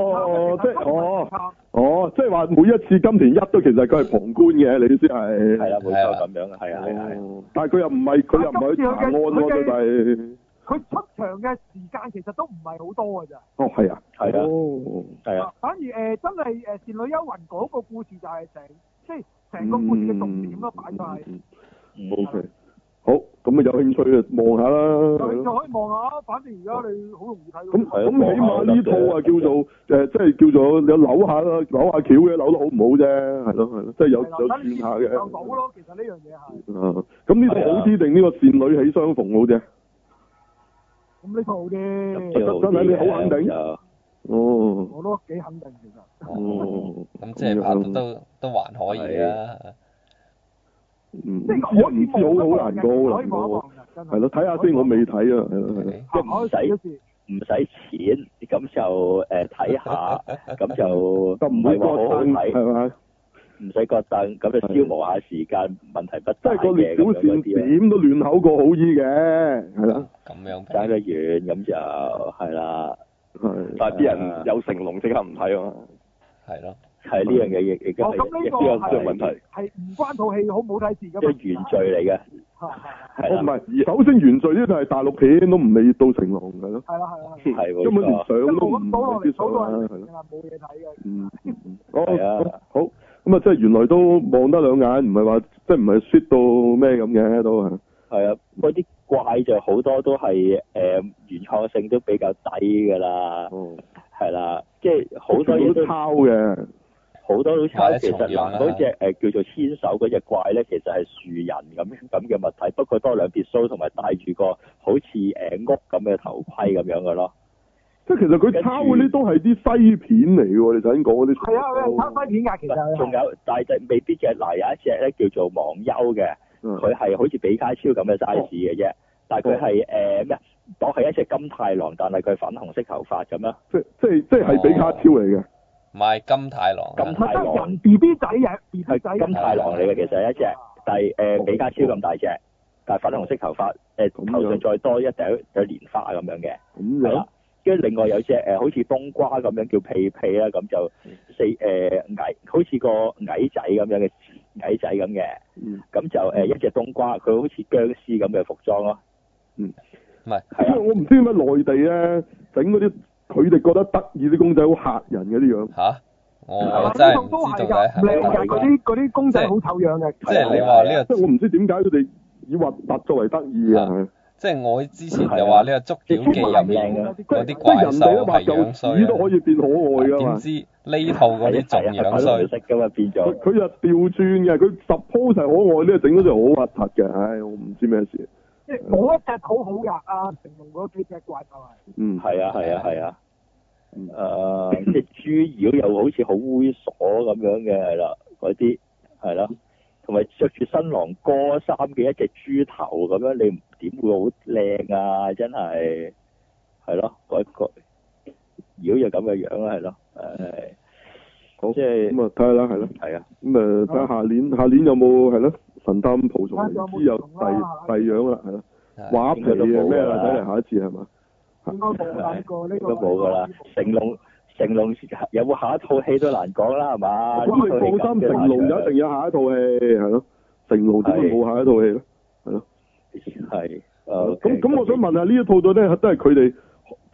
Speaker 1: 係話每一次金田一都其實佢係旁觀嘅，你意思係？
Speaker 5: 係啦，冇錯咁樣係啊。
Speaker 1: 但係佢又唔係去查案喎，佢係。
Speaker 2: 佢出場嘅時間其實都唔係好多㗎咋。
Speaker 1: 係啊。
Speaker 5: 係啊。係啊。
Speaker 2: 反而真係倩女幽魂嗰個故事就係成個故事嘅重點咯，擺咗係。
Speaker 1: OK。好，咁啊有興趣啊望下啦。
Speaker 2: 有興趣可以望下，反正而家你好容易睇到。
Speaker 1: 咁起碼呢套啊叫做即係叫做有扭下啦，扭下橋嘅，扭得好唔好啫？係咯，即係有轉下嘅。有到
Speaker 2: 咯，其實呢樣嘢係。
Speaker 1: 咁呢套好啲定呢個倩女喜相逢好啫？
Speaker 2: 咁呢套好啲。
Speaker 1: 真係你好肯定？
Speaker 2: 我都幾肯定其
Speaker 3: 實。咁即係拍得都還可以啊。
Speaker 1: 我唔知好難講係咯，睇下先，我未睇啊，
Speaker 5: 即係唔使錢，咁就睇下，咁就唔係話好好睇，
Speaker 1: 係咪？
Speaker 5: 唔使覺得，咁就消磨下時間，問題不大嘅。
Speaker 1: 即係個連小線點都亂口過好醫嘅，係啦。
Speaker 3: 咁樣
Speaker 5: 爭得遠，咁就係啦。
Speaker 4: 但係啲人有成龍即刻唔睇啊嘛。
Speaker 3: 係咯。
Speaker 5: 係呢樣嘢亦都係
Speaker 2: 問題，係唔關套戲好唔好睇事㗎嘛？
Speaker 5: 即係原罪嚟嘅。
Speaker 1: 唔係，首先原罪呢度係大陸片，都唔未到成龍嘅咯。
Speaker 2: 係啦。
Speaker 5: 係
Speaker 1: 根本連相都唔
Speaker 2: 必
Speaker 1: 上啦，
Speaker 2: 係咯。冇嘢睇嘅。
Speaker 1: 好，咁啊，即係原來都望得兩眼，唔係話即係唔係 shit 到咩咁嘅都係。
Speaker 5: 係啊，嗰啲怪就好多都係原創性都比較低㗎啦。係啦，即係好多嘢都
Speaker 1: 抄嘅。
Speaker 5: 好多都抄，其實嗱嗰隻叫做千手嗰隻怪咧，其實係樹人咁嘅物體，不過多兩撇須同埋戴住個好似屋咁嘅頭盔咁樣嘅咯。
Speaker 1: 即係其實佢抄嗰啲都係啲西片嚟嘅喎，你頭先講嗰啲。
Speaker 2: 係啊，抄西片㗎，其實。
Speaker 5: 仲有，但係未必嘅。嗱，有一隻咧叫做忘憂嘅，佢係好似比卡超咁嘅 size 嘅啫，但係佢係咩？當係一隻金太郎，但係佢粉紅色頭髮咁樣。
Speaker 1: 即係比卡超嚟嘅。
Speaker 3: 唔係金太郎，
Speaker 5: 金太郎
Speaker 2: BB 仔嘅 BB 仔，
Speaker 5: 金太郎嚟嘅，其實係一隻，但係比卡超咁大隻，但係粉紅色頭髮，頭上再多一頂有蓮花咁樣嘅，係啦。跟住另外有隻好似冬瓜咁樣叫屁屁啦，咁就矮，好似個矮仔咁樣嘅矮仔咁嘅，咁就一隻冬瓜，佢好似僵屍咁嘅服裝咯。
Speaker 3: 唔係，
Speaker 1: 因為我唔知點解內地咧整嗰啲。佢哋覺得得意啲公仔好嚇人嘅啲樣。
Speaker 3: 嚇！我真係唔知道嘅。
Speaker 2: 靚㗎，嗰啲公仔好醜樣嘅。
Speaker 3: 即係你話呢個，
Speaker 1: 即係我唔知點解佢哋以核突作為得意嘅。
Speaker 3: 即係我之前就話呢個捉妖記入面嗰啲怪獸係樣衰，
Speaker 1: 都可以變可愛㗎嘛。
Speaker 3: 點知呢套嗰啲仲樣衰？
Speaker 1: 佢又調轉嘅，佢 suppose 係可愛，呢個整到就好核突嘅。唉，我唔知咩事。
Speaker 2: 即係嗰一隻好好㗎，成龍嗰幾隻怪獸係。
Speaker 5: 係啊。即係豬妖又好似好猥瑣咁樣嘅，係啦，嗰啲係啦，同埋着住新郎哥衫嘅一隻豬頭咁樣，你點會好靚啊？真係係咯，嗰個妖就咁嘅樣啦，係咯，
Speaker 1: 好，
Speaker 5: 即係
Speaker 1: 咁啊睇下啦，係咯，
Speaker 5: 係啊，
Speaker 1: 咁啊睇下下年有冇係咯神探蒲松齡之有第樣啦，係咯，畫皮啊咩啦，睇嚟下一次係嘛？
Speaker 2: 應該冇啦，呢個
Speaker 5: 都冇㗎啦。成龍有冇下一套戲都難講啦，係嘛？
Speaker 1: 咁你放心，成龍就一定有下一套戲，係咯。成龍點會冇下一套戲咧？係咯。
Speaker 5: 係。
Speaker 1: 咁我想問下呢一套到咧，都係佢哋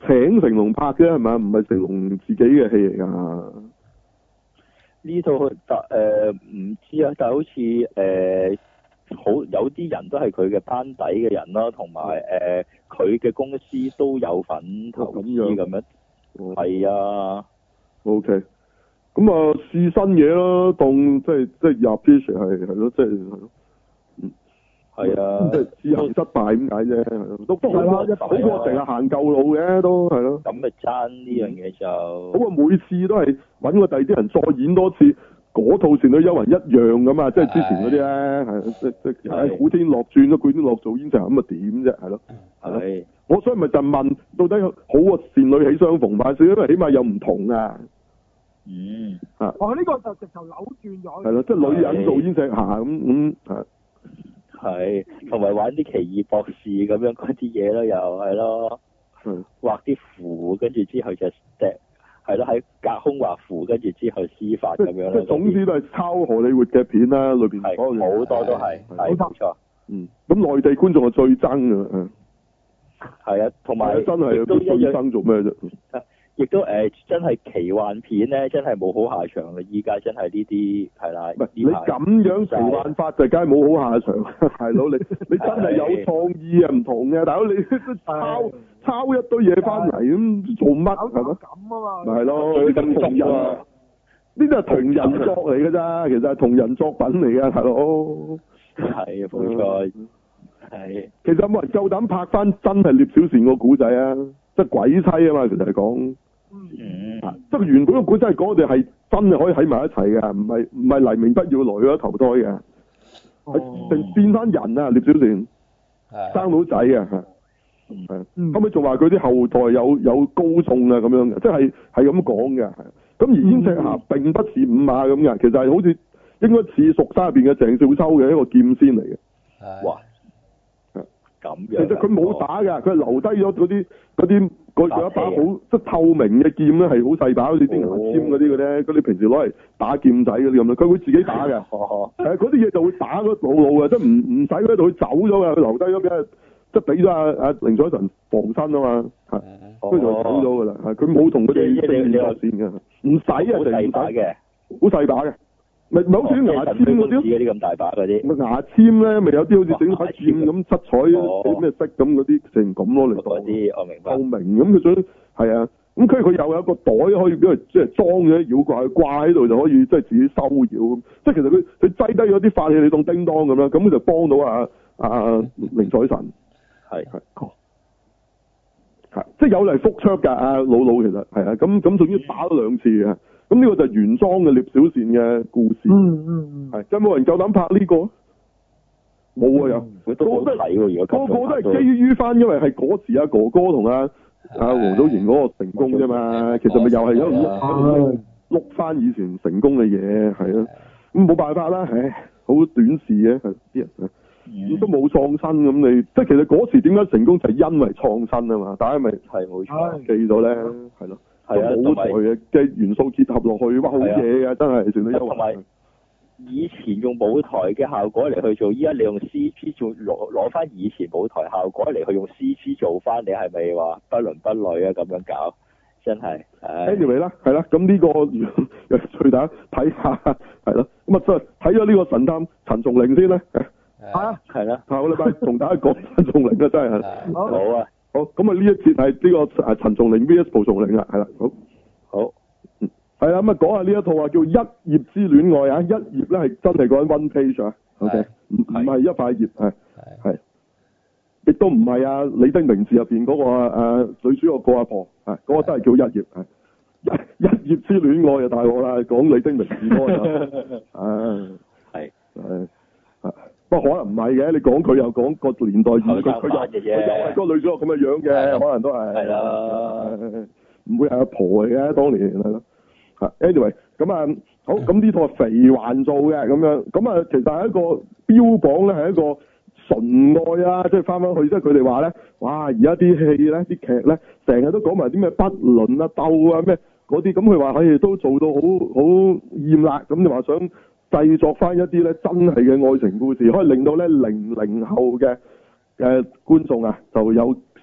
Speaker 1: 請成龍拍嘅係咪？唔係成龍自己嘅戲嚟㗎。
Speaker 5: 呢套唔知啊，但係好似好有啲人都係佢嘅班底嘅人啦，同埋佢嘅公司都有份投資咁樣。係啊。
Speaker 1: OK，咁啊試新嘢咯，當即係入 pitch 係咯，即係係咯。
Speaker 5: 係啊。
Speaker 1: 即係試行失敗咁解啫，都係啦，好過成日行舊路嘅都係咯。
Speaker 5: 咁咪爭呢樣嘢就。
Speaker 1: 好過每次都係揾個第二啲人再演多次。嗰套《倩女幽魂》一樣咁啊，即係之前嗰啲咧，係即古天樂轉咗古天樂做胭脂咁啊點啫，係咯，係。我所以咪就問，到底好過《倩女喜相逢》版少，因為起碼有唔同啊。
Speaker 2: 呢個就直頭扭轉咗。係
Speaker 1: 咯，即係女人做胭脂咁
Speaker 5: 係，同埋玩啲奇異博士咁樣嗰啲嘢咯，又係咯。畫啲符，跟住之後就係咯，喺隔空畫符，跟住之後施法咁樣咯。即總之都係抄荷里活嘅片啦，裏邊好多都係，冇錯。
Speaker 1: 咁內地觀眾係最憎嘅，
Speaker 5: 係啊，同埋
Speaker 1: 真係有啲最憎做咩啫？
Speaker 5: 亦都真係奇幻片咧，真係冇好下場啦！依家真係呢啲係啦。
Speaker 1: 你咁樣奇幻法就梗係冇好下場，大佬你真係有創意啊，唔同嘅，大佬你抄一堆嘢翻嚟咁做乜係咪？
Speaker 2: 咁啊嘛。
Speaker 1: 咪係咯，咁同人啊，呢啲係同人作嚟㗎咋，其實係同人作品嚟㗎，大佬。
Speaker 5: 係冇錯，係。
Speaker 1: 其實有冇人夠膽拍翻真係聶小倩個古仔啊？即係鬼妻啊嘛，其實係講。即係原本個古仔係講我哋係真係可以喺埋一齊嘅，唔係黎明不要來嗰投胎嘅，係變翻人啊！聶小倩生到仔啊，後尾仲話佢啲後代有高眾啊咁樣嘅，即係咁講嘅。咁而胭脂俠並不是五馬咁嘅，其實係好似應該似蜀山入邊嘅鄭少秋嘅一個劍仙嚟嘅。
Speaker 5: 哇！
Speaker 1: 其實佢冇打㗎，佢係留低咗嗰一把好即係透明嘅劍咧，係好細把，好似啲牙籤嗰啲嘅咧，嗰啲平時攞嚟打劍仔嗰啲咁樣，佢會自己打嘅。嗰啲嘢就會打嗰老嘅，即係唔使喺度，佢走咗嘅，佢留低咗俾即係俾咗阿寧采臣防身啊嘛，跟住就走咗㗎啦。佢冇同佢哋對戰嘅，唔使啊，
Speaker 5: 好細把嘅，
Speaker 1: 好細把嘅。咪好似啲牙籤嗰啲，
Speaker 5: 啲咁大把嗰啲。
Speaker 1: 咪牙籤咧，咪有啲好似整把劍咁七彩啲咩色咁嗰啲，成咁咯嚟講。啲我明白。透明咁佢想係啊，咁佢又有一個袋可以俾佢即係裝咗妖怪，掛喺度就可以即係自己收妖。即係其實佢擠低咗啲法器，你當叮當咁樣，咁就幫到阿寧采臣。係。即係有嚟復出㗎，阿老其實係啊，咁仲要打咗2次嘅。咁呢個就係原裝嘅聶小倩嘅故事，係真冇人夠膽拍呢個，冇啊又，個個都係基於翻，因為係嗰時阿哥哥同阿黃祖賢嗰個成功啫嘛，其實咪又係一碌翻以前成功嘅嘢，係啊，咁冇辦法啦，唉，好短視嘅啲人啊，都冇創新咁你，即係其實嗰時點解成功就係因為創新啊嘛，大家咪係冇錯記咗咧，係咯。係啊，舞台嘅元素結合落去，哇，好嘢嘅，真係算得優。同埋
Speaker 5: 以前用舞台嘅效果嚟去做，依家你用 CG 做攞翻以前舞台效果嚟去用 CG 做翻，你係咪話不倫不類啊？咁樣搞真係。
Speaker 1: Anyway 啦，係啦，咁呢個隨大家睇下，係咯，咁啊睇咗呢個神探陳松伶先啦。
Speaker 5: 係啦。下
Speaker 1: 個禮拜同大家講陳松伶啊，真係。
Speaker 5: 好啊。
Speaker 1: 好，咁啊呢一節係呢個陳松伶 VS 蒲松齡啦，係啦，好，係啦，咁啊講下呢一套啊叫《一頁之戀愛》啊，一頁咧係真係講緊 one page 啊 ，OK，唔係一塊頁，係，亦都唔係啊你的名字入邊嗰個女主角個阿婆，嗰個都係叫一頁，一頁之戀愛啊大鑊啦，講你的名字嗰個，係。不過可能唔係嘅，你講佢又講個年代佢又係個女主角咁嘅樣嘅，可能都係。係啦。唔會係阿婆嚟嘅，當年係咯。anyway，咁啊好，咁呢套係肥環做嘅咁樣，咁啊其實係一個標榜咧，係一個純愛啊，即係翻返去，即係佢哋話咧，哇！而家啲戲咧、啲劇咧，成日都講埋啲咩不倫啊、鬥啊咩嗰啲，咁佢話佢哋都做到好厭辣，咁就話想製作翻一啲咧真係嘅愛情故事，可以令到咧00後嘅觀眾啊就有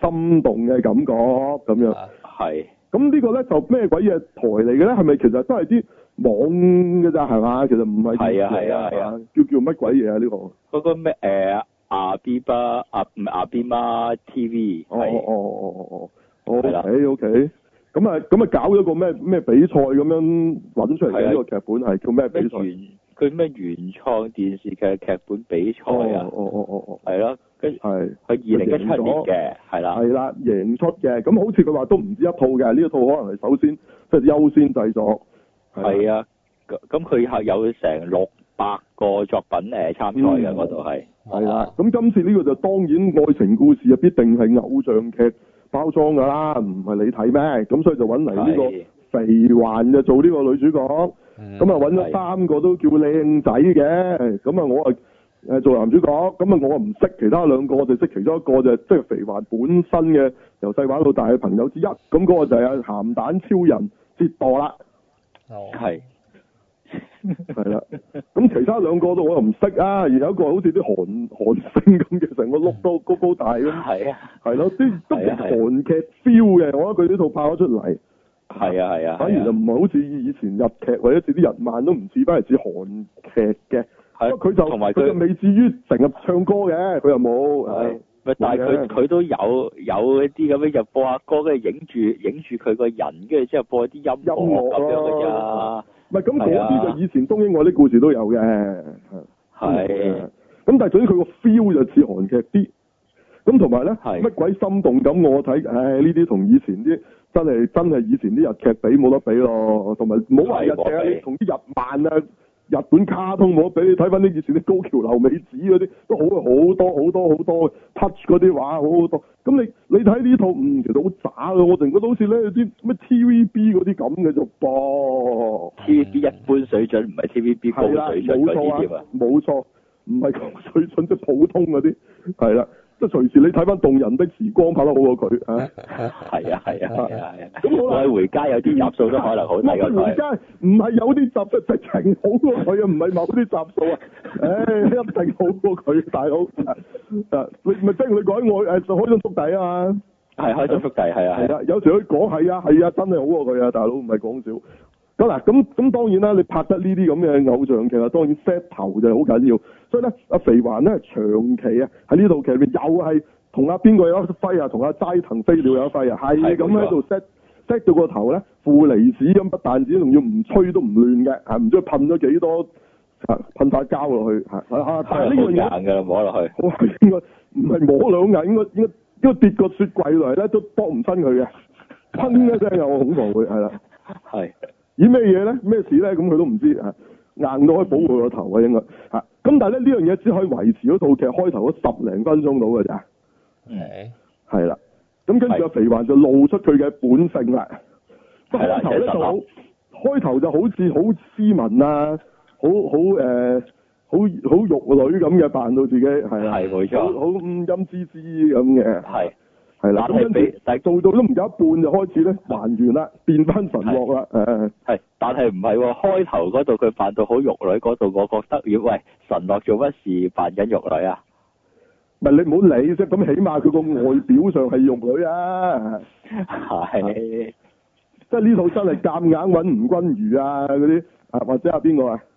Speaker 1: 心動嘅感覺咁樣。
Speaker 5: 係。
Speaker 1: 咁呢個咧就咩鬼嘢台嚟嘅咧？係咪其實都係啲網嘅咋係嘛？其實唔係。係啊。叫乜鬼嘢啊？呢個？嗰
Speaker 5: 個咩阿 B 巴唔係阿 B 媽 TV。
Speaker 1: 哦。OK。咁啊搞咗個咩比賽咁樣揾出嚟嘅呢個劇本係叫咩比賽？
Speaker 5: 佢咩原創電視劇劇本比賽啊？係咯，跟係2017年嘅，係啦。係啦，
Speaker 1: 贏出嘅，咁好似佢話都唔止一套嘅，呢一套可能係首先即係優先製作。
Speaker 5: 係啊，咁佢係有成600個作品參賽嘅嗰度係。
Speaker 1: 係啦，咁今次呢個就當然愛情故事啊，必定係偶像劇包裝㗎啦，唔係你睇咩？咁所以就揾嚟呢個肥環就做呢個女主角。咁啊揾咗3個都叫靚仔嘅，咁啊我啊做男主角，咁啊我唔識其他2個，我就識其中一個就即係肥環本身嘅由細玩到大嘅朋友之一，咁嗰個就係鹹蛋超人折墮啦。
Speaker 5: 係。
Speaker 1: 係啦，咁其他2個都我又唔識啊，而有一個好似啲韓星咁嘅，成個碌都高大咁。係啊。係咯，啲都係韓劇 feel 嘅，我覺得佢呢套拍咗出嚟。
Speaker 5: 係啊，
Speaker 1: 反而就唔係好似以前日劇或者似啲日漫都唔似，反而似韓劇嘅。係，不過佢就未至於成日唱歌嘅，佢又冇。係，
Speaker 5: 但係佢都有一啲咁樣就播下歌，跟住影住佢個人，跟住之後播啲音樂咁樣嘅咋。唔係咁嗰啲就以前東英愛啲故事都有嘅。係。咁但係總之佢個 feel 就似韓劇啲。咁同埋咧，乜鬼心動感我睇，呢啲同以前啲真係以前啲日劇比冇得比咯，同埋冇話日劇啊，同啲日漫啊、日本卡通冇得比。你睇翻啲以前啲高橋留美子嗰啲，都好多 touch 嗰啲畫好多。咁你睇呢套其實好渣嘅，我成覺得好似咧啲咩 TVB 嗰啲咁嘅啫噃。 TVB 一般水準，唔係 TVB 高水準嗰啲添啊。
Speaker 1: 冇錯，唔係高水準，即係普通嗰啲，係啦。即係隨時你睇翻動人的時光拍得好過佢啊！
Speaker 5: 係啊！咁好啦，愛回家有啲集數都可能好睇過佢。
Speaker 1: 回家唔係有啲集數直情好過佢啊，唔係某啲集數啊！一定好過佢，大佬你咪即係你講我開心速遞啊嘛！
Speaker 5: 係開心速遞係啊！
Speaker 1: 係啊，有時佢講係啊，真係好過佢啊，大佬唔係講笑。咁當然啦，你拍得呢啲咁嘅偶像劇啊，當然 set 頭就好緊要。所以咧，阿肥環咧長期啊喺呢套劇入面又係同阿邊個有一揮啊，同阿齋藤飛鳥有一揮啊，係咁喺度 set 到個頭咧，負離子咁，不但止仲要唔吹都唔亂嘅，唔知佢噴咗幾多噴發膠落去但係呢樣嘢
Speaker 5: 硬㗎，摸落去。
Speaker 1: 我係應該唔係摸兩下，應該跌個雪櫃嚟咧都幫唔親佢嘅，噴一聲有恐怖會係啦。
Speaker 5: 係。
Speaker 1: 咦咩嘢咧？咩事咧？咁佢都唔知硬到可以保護佢個頭啊，應該咁但係咧呢樣嘢只可以維持嗰套劇開頭嗰10零分鐘到嘅咋。係啦。咁跟住阿肥環就露出佢嘅本性啦。開頭咧就開頭就好似好斯文啊，好玉女咁嘅，扮到自己係啦。係冇錯。好陰滋滋咁嘅。係啦，咁跟住做到都唔夠一半就開始咧還原啦，變翻神樂啦，
Speaker 5: 係，但係唔係喎，開頭嗰度佢扮到好玉女嗰度，我覺得喂神樂做乜事扮緊玉女啊？
Speaker 1: 唔係你唔好理啫，咁起碼佢個外表上係玉女啊。係，即係呢套真係夾硬揾吳君如啊嗰啲或者係邊個啊？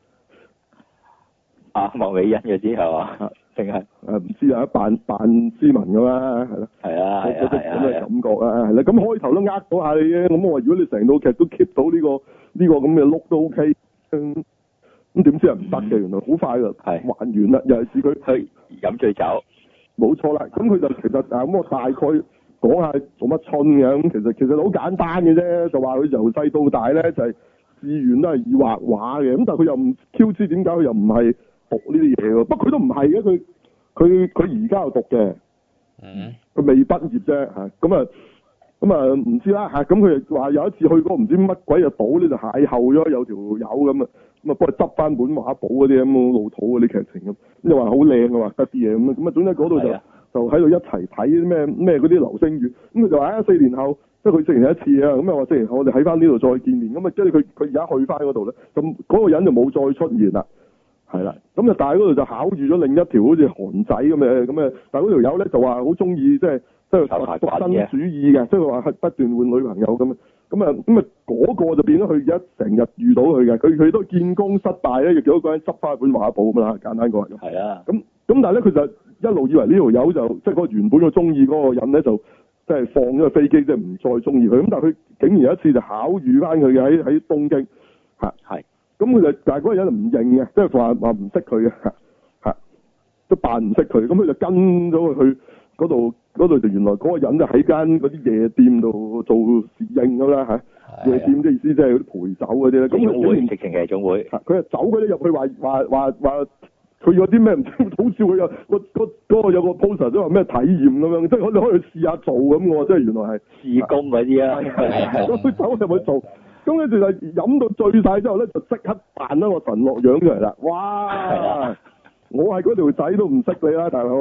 Speaker 5: 莫美欣嗰啲係嘛？定係
Speaker 1: 唔知啊，扮斯文噶嘛，係咯。係啊，咁嘅感覺啊，係啦。咁開頭都呃到下你嘅，咁我話如果你成套劇都 keep 到呢個咁嘅 look 都 OK，咁點知係唔得嘅？原來好快就還原啦，尤其是佢
Speaker 5: 去飲醉酒。冇
Speaker 1: 錯啦，咁佢就其實咁我大概講下做乜春嘅，咁其實好簡單嘅啫，就話佢由細到大咧就係志願都係以畫畫嘅，咁但係佢又唔 Q 知點解佢又唔係讀呢啲嘢喎，不過佢都唔係嘅，佢而家又讀嘅，佢未畢業啫嚇，咁啊唔知啦嚇，咁佢又話有一次去嗰唔知乜鬼嘅島咧就邂逅咗有條友咁啊，咁啊幫佢執翻本畫簿嗰啲咁老土嗰啲劇情咁，又話好靚嘅話得啲嘢咁啊總之嗰度就喺度一齊睇啲咩嗰啲流星雨，咁佢就話4年後即係佢4年一次啊，咁啊話4年後我哋喺翻呢度再見面，咁啊跟住佢而家去翻嗰度咧，咁嗰個人就冇再出現啦。係啦，咁啊，但係嗰度就考住咗另一條好似韓仔咁嘅，但係嗰條友咧就話好中意即係即係獨身主義嘅，即係話係不斷換女朋友咁啊。嗰個就變咗佢而家成日遇到佢嘅，佢都見工失敗咧，亦叫嗰個人執翻一本畫簿咁啦，簡單講。
Speaker 5: 係啊。
Speaker 1: 咁但係咧，佢就一路以為呢條友就即係嗰個原本佢中意嗰個人咧，就即係放咗個飛機，即係唔再中意佢。咁但係佢竟然有一次就巧遇翻佢嘅喺東京嚇。係。咁佢就但係嗰個人就唔認嘅，即係話唔識佢嘅嚇，都扮唔識佢。咁佢就跟咗佢去嗰度就原來嗰個人就喺間嗰啲夜店度做侍應咁啦嚇。夜店嘅意思即係嗰啲陪酒嗰啲咧。咁佢會直情嘅總會。佢就走嗰啲入去話佢有啲咩唔知好笑，佢有嗰個有個 poster 都話咩體驗咁樣，即係你可以去試下做咁喎，即係原來係
Speaker 5: 試工嗰啲啊。
Speaker 1: 咁佢走入去做，咁跟住就飲到醉晒之後咧，就即刻扮咗個神樂樣出嚟啦！哇！我係嗰條仔都唔識你啦，大佬。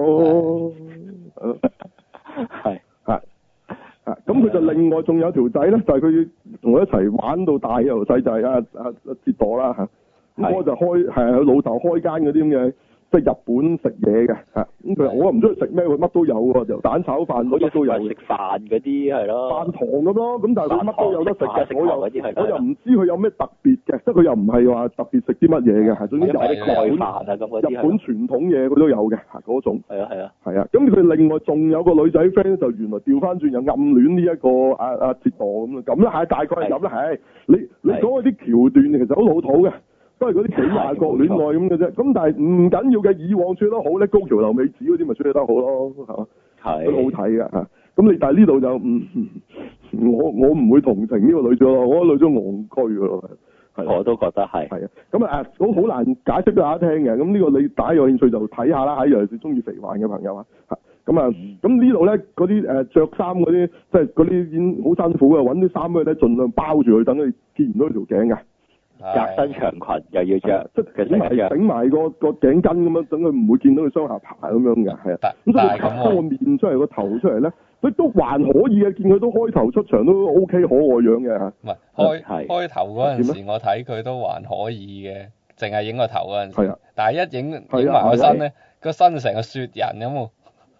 Speaker 1: 係咁佢就另外仲有條仔咧，就係佢同佢一齊玩到大嘅條仔就係阿哲朵啦嚇。咁我就開係佢老豆開間嗰啲咁嘅，即係日本食嘢嘅嚇。咁佢我又唔中意食咩，佢乜都有喎，由蛋炒飯乜都有。
Speaker 5: 食飯嗰啲係咯。飯堂咁咯，咁但係佢乜都有得食嘅。我又唔知佢有咩特別嘅，即係佢又唔係話特別食啲乜嘢嘅，係總之有啲蓋飯啊咁嗰啲。日本傳統嘢佢都有嘅嚇嗰種。係啊。咁佢另外仲有個女仔 friend 就原來調翻轉又暗戀呢一個阿哲朵咁啦，係大概係咁啦，係你講嗰啲橋段其實好老土嘅。都係嗰啲幾廿個戀愛咁嘅啫，咁但係唔緊要嘅，以往處理得好咧，高橋留美子嗰啲咪處理得好咯，係嘛？係都好睇嘅嚇。咁你但係呢度就我唔會同情呢個女仔咯，我覺得女仔戇居嘅咯，係。我都覺得係。係啊，咁啊好難解釋俾大家聽嘅。咁呢個你大家有興趣就睇下啦，喺尤其是中意肥環嘅朋友啊。咁呢度咧嗰啲著衫嗰啲，即係嗰啲已經好辛苦嘅，揾啲衫咧盡量包住佢，等佢見唔到條頸嘅。 隔身長裙又要着，
Speaker 1: 即係整埋個頸巾咁樣，等佢唔會見到佢雙下巴咁樣嘅，係啊。咁所以佢個面出嚟個頭出嚟咧，佢都還可以嘅，見佢都開頭出場都 OK 可愛樣嘅嚇。唔
Speaker 3: 係開頭嗰陣時，我睇佢都還可以嘅，淨係影個頭嗰陣時。係啊。但係一影埋個身咧，個身成個雪人咁喎。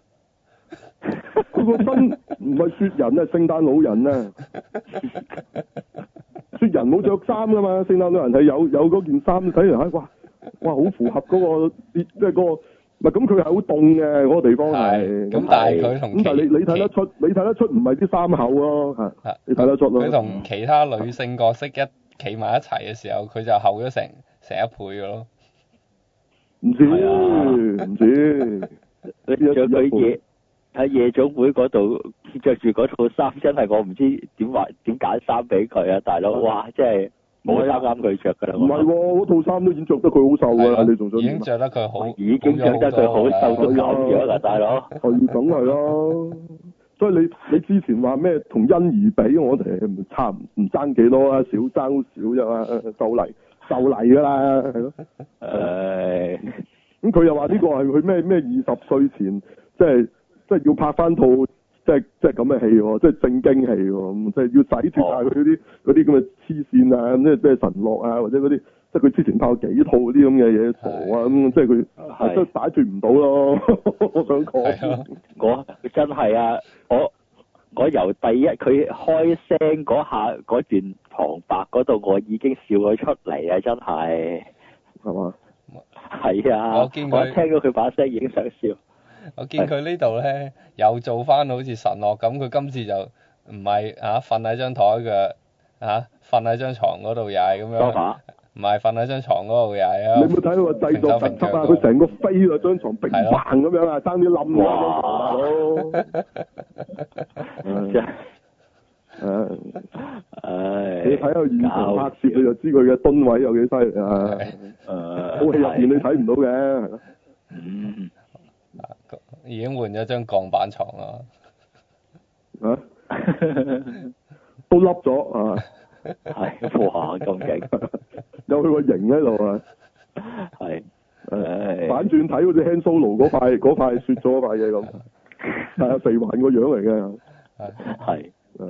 Speaker 1: 佢個身唔係雪人啊，聖誕老人啊。雪人冇着衫噶嘛，聖誕老人係有嗰件衫睇嚟，哇好符合嗰個即係嗰個，唔係咁佢係好凍嘅嗰個地方係。咁但係佢同咁但係你睇得出唔係啲衫厚咯嚇，你睇得出咯。
Speaker 3: 佢同其他女性角色一企埋一齊嘅時候，佢就厚咗成一倍嘅咯。
Speaker 1: 唔知，
Speaker 5: 你着佢嘢喺夜總會嗰度着住嗰套衫，真係我唔知點揀衫俾佢啊，大佬！哇，真係冇衫啱佢着㗎啦。
Speaker 1: 唔係喎，嗰套衫都已經着得佢好瘦㗎啦，你仲想點？
Speaker 3: 已經着得佢好，
Speaker 5: 已經着得佢好瘦到咁樣啦，大佬。
Speaker 1: 係梗係咯，所以你之前話咩同欣宜比，我哋唔爭幾多啊，少爭少啫嘛，就嚟㗎啦，係咯。咁佢又話呢個係佢咩20歲前即係要拍翻套即係咁嘅戲喎，即係正經戲喎，即係要洗脫下佢嗰啲咁嘅黐線啊，咩神樂啊，或者嗰啲即係佢之前拍過幾套啲咁嘅嘢傻啊咁，即係佢都擺脫唔到咯。我想講，
Speaker 5: 我真係啊，我由第一佢開聲嗰下嗰段旁白嗰度，我已經笑咗出嚟啊！真係
Speaker 1: 嘛？
Speaker 5: 係啊，我聽到佢把聲已經想笑。
Speaker 3: 我見佢呢度咧又做翻好似神樂咁，佢今次就唔係瞓喺張台嘅瞓喺張床嗰度踩咁樣，唔係瞓喺張床嗰度踩啊！
Speaker 1: 你冇睇到個製作特輯啊？佢成個飛落張床，砰砰咁樣啊，爭啲冧咗你睇下現場拍攝，你就知佢嘅噸位有幾犀利啊！套戲入邊你睇唔到嘅，係咯。
Speaker 3: 已經換咗張鋼板床啦，
Speaker 1: 都凹咗啊！
Speaker 5: 係哇咁勁，
Speaker 1: 有佢個型喺度啊！
Speaker 5: 係
Speaker 1: 反轉睇好似 Han Solo 嗰塊雪咗嗰塊嘢咁，係啊，肥環個樣嚟嘅，
Speaker 5: 係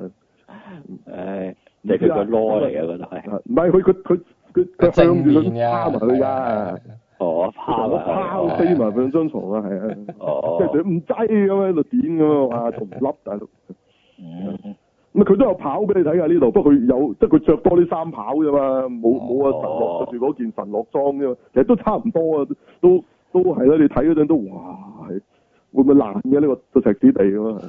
Speaker 5: 你佢個攞嚟嘅嗰度係，
Speaker 1: 唔係佢向住佢趴埋佢㗎。 拋飛埋上張床啊，係啊，即係唔擠咁喺度點咁啊，同粒大佬。咁佢都有跑俾你睇㗎呢度，不過佢有即係佢着多啲衫跑啫嘛，冇神樂着住嗰件神樂裝啫嘛，其實都差唔多啊，都係啦，你睇嗰陣都哇，會唔會爛嘅呢個石屎地咁啊？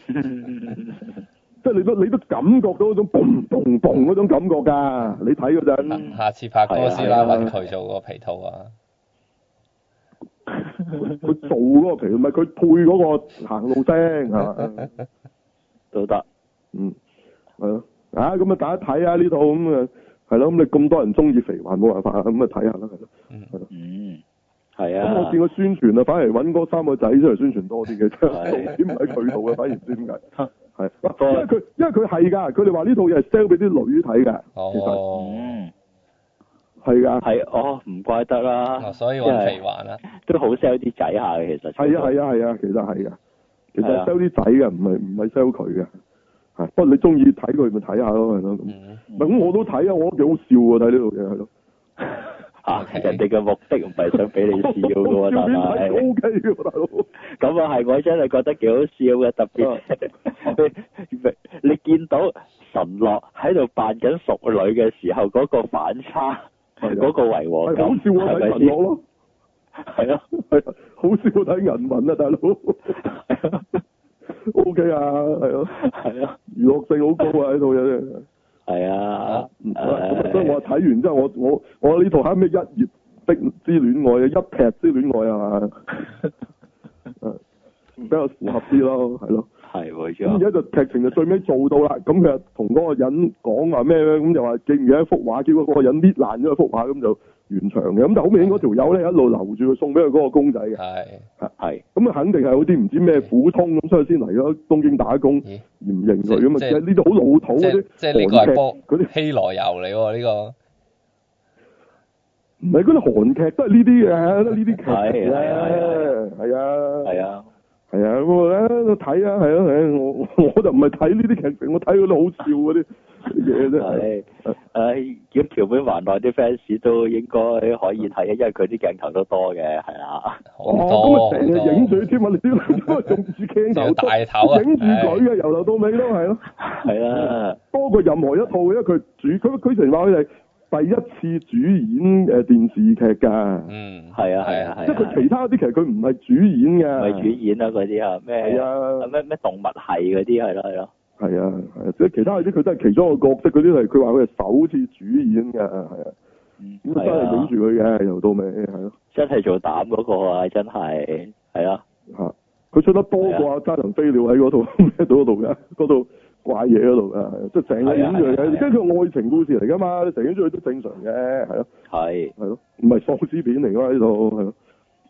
Speaker 1: 即係你都感覺到嗰種嘣嘣嘣嗰種感覺㗎，你睇嗰陣。
Speaker 3: 下次拍哥斯拉揾佢做個皮套啊！
Speaker 1: 佢做嗰個皮，唔係佢配嗰個行路聲係
Speaker 5: 都得。
Speaker 1: 係咯，咁啊大家睇下呢套咁啊，係咯，咁你咁多人中意肥環冇辦法啊，咁啊睇下啦，係咯。
Speaker 5: 係啊。
Speaker 1: 咁我見佢宣傳啊，反而揾嗰3個仔出嚟宣傳多啲嘅，重點唔喺佢度嘅，反而唔知點解。係，因為佢係㗎，佢哋話呢套嘢係 sell 俾啲女睇㗎。其實。係㗎。
Speaker 5: 係唔怪得啦。
Speaker 3: 所以揾肥環啦。
Speaker 5: 都好 sell 啲仔下嘅其實。
Speaker 1: 係啊，其實係㗎。其實 sell 啲仔嘅，唔係 sell 佢嘅。係，不過你中意睇佢咪睇下咯，係咯咁。咁我都睇啊，我覺得幾好笑啊，睇呢套嘢係咯。
Speaker 5: 人哋嘅目的唔係想俾你笑嘅喎，大佬。
Speaker 1: O K 嘅大佬。
Speaker 5: 咁啊係，我真係覺得幾好笑嘅，特別你見到神樂喺度扮緊淑女嘅時候嗰個反差，嗰個違和感，
Speaker 1: 好笑啊！睇神樂咯。
Speaker 5: 係啊，
Speaker 1: 好笑睇銀魂啊，大佬。O K 啊，係啊，娛樂性好高啊！呢套嘢
Speaker 5: 係啊，
Speaker 1: 所以我睇完之後，我呢套係咩一葉的之戀愛啊，一劈之戀愛啊，比較符合啲咯，係咯。
Speaker 5: 係冇錯。
Speaker 1: 咁而家就劇情就最尾做到啦，咁佢就同嗰個人講話咩咧，咁就話記唔記得一幅畫，結果嗰個人搣爛咗一幅畫，咁就完場嘅。咁就好明顯嗰條友咧一路留住佢送俾佢嗰個公仔嘅。係。咁啊，肯定係有啲唔知咩苦衷咁，所以先嚟咗東京打工，而唔認佢咁啊。即係呢啲好老土嗰啲韓劇嗰啲
Speaker 3: 希羅油嚟喎呢個。
Speaker 1: 唔係嗰啲韓劇都係呢啲嘅，呢啲劇嚟嘅。係啊。係啊，我睇啊，係啊，我就唔係睇呢啲劇情，我睇嗰啲好笑嗰啲嘢啫。
Speaker 5: 係，如果橋本環奈啲 fans 都應該可以睇啊，因為佢啲鏡頭都多嘅，係啊。
Speaker 1: 咁啊成日影住添啊，你知唔知？用住鏡頭
Speaker 3: 大頭啊，
Speaker 1: 影住佢嘅，由頭到尾都係咯。
Speaker 5: 係啊。多
Speaker 1: 過任何一套，因為佢成日話佢哋第一次主演電視劇㗎。
Speaker 5: 係啊。
Speaker 1: 即係佢其他啲劇佢唔係主演嘅。
Speaker 5: 唔係主演啊嗰啲啊咩？咩動物系嗰啲係咯。
Speaker 1: 係啊，即係其他嗰啲佢都係其中一個角色，嗰啲係佢話佢係首次主演嘅，係啊。咁真係影住佢嘅，由到尾係咯。真係做膽嗰個啊，真係係啊。佢出得多過揸人飛鳥喺嗰度咩度嘅，嗰度怪嘢嗰度嘅，即係成日影住佢嘅，跟住愛情故事嚟㗎嘛，你成日影住佢都正常嘅，係咯。係咯，唔係喪屍片嚟㗎呢度，係咯。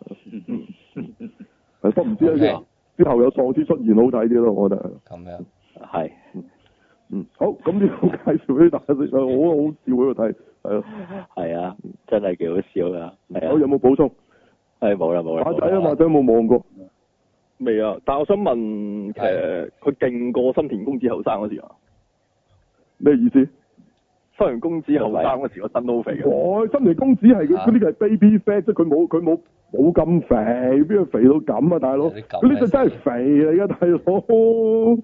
Speaker 1: 係都唔知啊，之後有喪屍出現好睇啲咯，我覺得。
Speaker 3: 咁樣。
Speaker 5: 係。
Speaker 1: 好，咁呢個介紹俾大家識，好好笑喺度睇，係咯。係啊，
Speaker 5: 真係幾好笑㗎。係啊。
Speaker 1: 好，有冇補充？
Speaker 5: 冇啦。
Speaker 1: 馬仔有冇望過？
Speaker 4: 未啊，但係我想問，佢勁過新田公子後生嗰時啊？
Speaker 1: 咩意思？
Speaker 4: 新田公子後生嗰時個身都肥嘅。
Speaker 1: 新田公子係佢呢個係 baby fat，即係佢冇咁肥，邊度肥到咁啊，大佬？佢呢隻真係肥嚟㗎，大佬。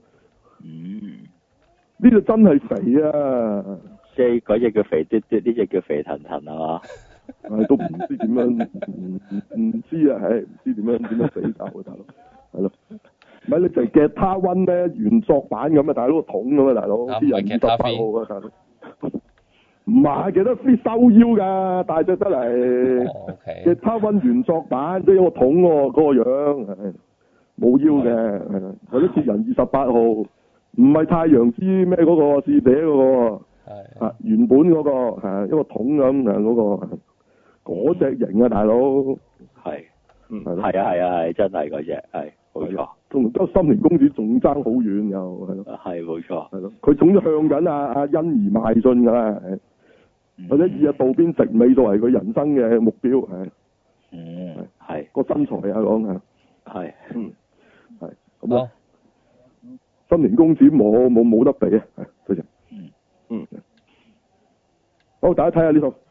Speaker 1: 呢隻真係肥啊！
Speaker 5: 即係嗰隻叫肥嘟嘟，呢隻叫肥騰騰係嘛？
Speaker 1: 都唔知點樣，唔知啊，唔知點樣死搞啊，大佬。係咯，唔係你就嘅他溫咧原作版咁啊，大佬個桶咁啊，大佬啲人28號啊，大佬唔係記得 free 收腰㗎，大隻得嚟嘅他溫原作版即係有個桶喎，嗰個樣冇腰嘅，係啦，或者鐵人28號，唔係太陽之咩嗰個使者嗰個，原本嗰個係一個桶咁嗰隻型啊，大佬
Speaker 5: 係。係啊，真係嗰隻係冇錯，
Speaker 1: 同個新田公子仲爭好遠又係咯，
Speaker 5: 係冇錯，
Speaker 1: 係咯，佢總之向緊阿欣宜邁進㗎啦，或者以阿渡邊直美作為佢人生嘅目標係，
Speaker 5: 係
Speaker 1: 個身材啊講
Speaker 5: 係，
Speaker 1: 係咁啊，新田公子冇得比啊，係，多謝，好，大家睇下呢套。